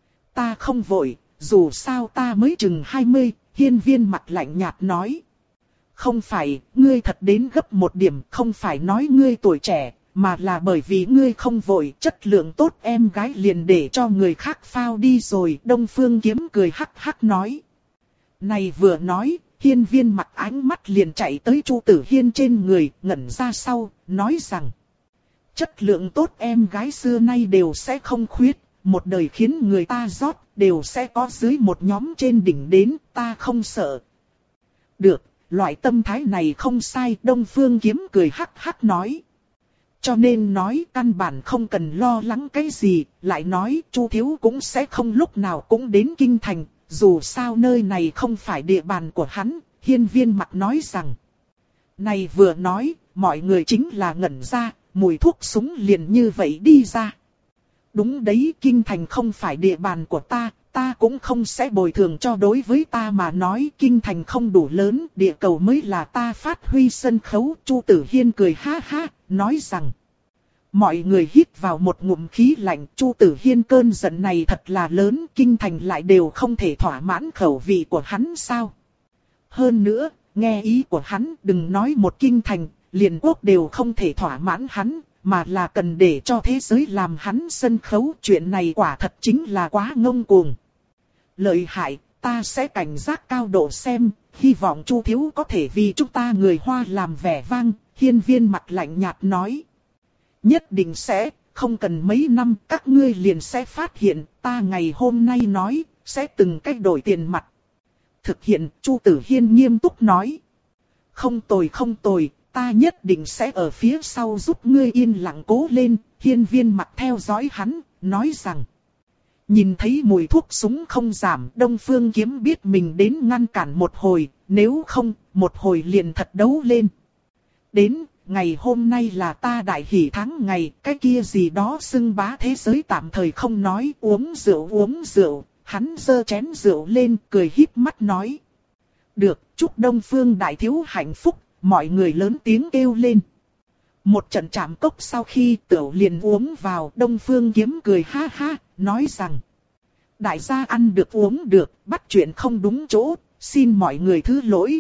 Ta không vội, dù sao ta mới chừng hai mươi, Hiên Viên Mặc lạnh nhạt nói. Không phải, ngươi thật đến gấp một điểm, không phải nói ngươi tuổi trẻ, mà là bởi vì ngươi không vội, chất lượng tốt em gái liền để cho người khác phao đi rồi. Đông Phương Kiếm cười hắc hắc nói. Này vừa nói, Hiên Viên Mặc ánh mắt liền chạy tới Chu Tử Hiên trên người, ngẩn ra sau, nói rằng. Chất lượng tốt em gái xưa nay đều sẽ không khuyết, một đời khiến người ta rót, đều sẽ có dưới một nhóm trên đỉnh đến, ta không sợ. Được, loại tâm thái này không sai, Đông Phương Kiếm cười hắc hắc nói. Cho nên nói căn bản không cần lo lắng cái gì, lại nói Chu thiếu cũng sẽ không lúc nào cũng đến kinh thành, dù sao nơi này không phải địa bàn của hắn. Hiên Viên Mặc nói rằng. Này vừa nói, mọi người chính là ngẩn ra, mùi thuốc súng liền như vậy đi ra. Đúng đấy, kinh thành không phải địa bàn của ta, ta cũng không sẽ bồi thường cho. Đối với ta mà nói kinh thành không đủ lớn, địa cầu mới là ta phát huy sân khấu. Chu Tử Hiên cười ha ha, nói rằng. Mọi người hít vào một ngụm khí lạnh. Chu Tử Hiên cơn giận này thật là lớn, kinh thành lại đều không thể thỏa mãn khẩu vị của hắn sao. Hơn nữa, nghe ý của hắn, đừng nói một kinh thành, liền quốc đều không thể thỏa mãn hắn, mà là cần để cho thế giới làm hắn sân khấu. Chuyện này quả thật chính là quá ngông cuồng. Lợi hại, ta sẽ cảnh giác cao độ xem, hy vọng Chu thiếu có thể vì chúng ta người Hoa làm vẻ vang. Hiên Viên Mặc lạnh nhạt nói. Nhất định sẽ, không cần mấy năm các ngươi liền sẽ phát hiện, ta ngày hôm nay nói, sẽ từng cách đổi tiền mặt. Thực hiện, Chu Tử Hiên nghiêm túc nói. Không tồi không tồi, ta nhất định sẽ ở phía sau giúp ngươi yên lặng cố lên. Hiên Viên Mặc theo dõi hắn, nói rằng. Nhìn thấy mùi thuốc súng không giảm, Đông Phương Kiếm biết mình đến ngăn cản một hồi, nếu không, một hồi liền thật đấu lên. Đến, ngày hôm nay là ta đại hỷ tháng ngày, cái kia gì đó xưng bá thế giới tạm thời không nói, uống rượu uống rượu. Hắn giơ chén rượu lên, cười híp mắt nói. Được, chúc Đông Phương đại thiếu hạnh phúc, mọi người lớn tiếng kêu lên. Một trận chạm cốc sau khi tửu liền uống vào, Đông Phương Kiếm cười ha ha, nói rằng. Đại gia ăn được uống được, bắt chuyện không đúng chỗ, xin mọi người thứ lỗi.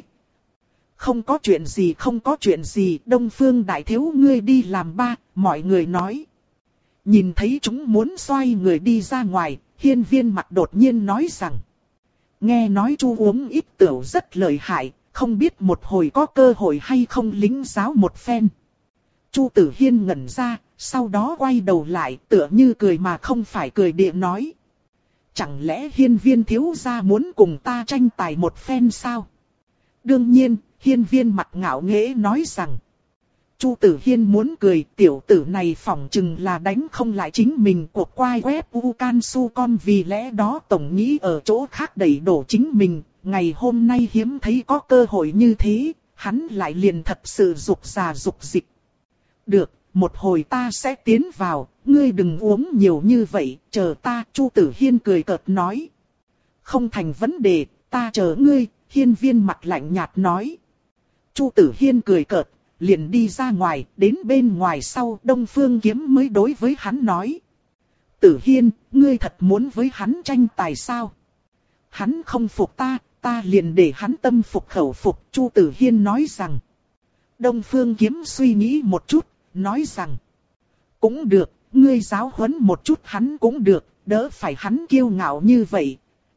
Không có chuyện gì không có chuyện gì, Đông Phương đại thiếu ngươi đi làm ba, mọi người nói. Nhìn thấy chúng muốn xoay người đi ra ngoài, Hiên Viên Mặc đột nhiên nói rằng. Nghe nói Chu uống ít tửu rất lợi hại, không biết một hồi có cơ hội hay không lính giáo một phen. Chu Tử Hiên ngẩn ra, sau đó quay đầu lại tựa như cười mà không phải cười địa nói. Chẳng lẽ Hiên Viên thiếu gia muốn cùng ta tranh tài một phen sao? Đương nhiên, Hiên Viên Mặc ngạo nghễ nói rằng. Chu Tử Hiên muốn cười, tiểu tử này phỏng chừng là đánh không lại chính mình, cuộc quay web u can su con, vì lẽ đó tổng nghĩ ở chỗ khác đẩy đổ chính mình. Ngày hôm nay hiếm thấy có cơ hội như thế, hắn lại liền thật sự dục già dục dịch. Được, một hồi ta sẽ tiến vào, ngươi đừng uống nhiều như vậy, chờ ta. Chu Tử Hiên cười cợt nói. Không thành vấn đề, ta chờ ngươi. Hiên Viên Mặc lạnh nhạt nói. Chu Tử Hiên cười cợt, liền đi ra ngoài, đến bên ngoài sau Đông Phương Kiếm mới đối với hắn nói. Tử Hiên, ngươi thật muốn với hắn tranh tài sao? Hắn không phục ta, ta liền để hắn tâm phục khẩu phục. Chu Tử Hiên nói rằng. Đông Phương Kiếm suy nghĩ một chút, nói rằng. Cũng được, ngươi giáo huấn một chút hắn cũng được, đỡ phải hắn kiêu ngạo như vậy.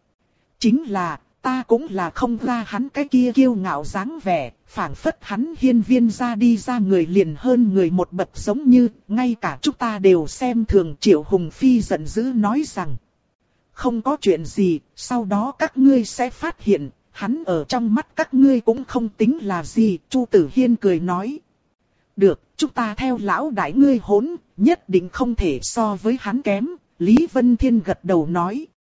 Chính là, ta cũng là không ra hắn cái kia kiêu ngạo dáng vẻ, phảng phất hắn hiên viên ra đi ra người liền hơn người một bậc, giống như, ngay cả chúng ta đều xem thường. Triệu Hùng Phi giận dữ nói rằng. Không có chuyện gì, sau đó các ngươi sẽ phát hiện, hắn ở trong mắt các ngươi cũng không tính là gì. Chu Tử Hiên cười nói. Được, chúng ta theo lão đại ngươi hỗn, nhất định không thể so với hắn kém. Lý Vân Thiên gật đầu nói.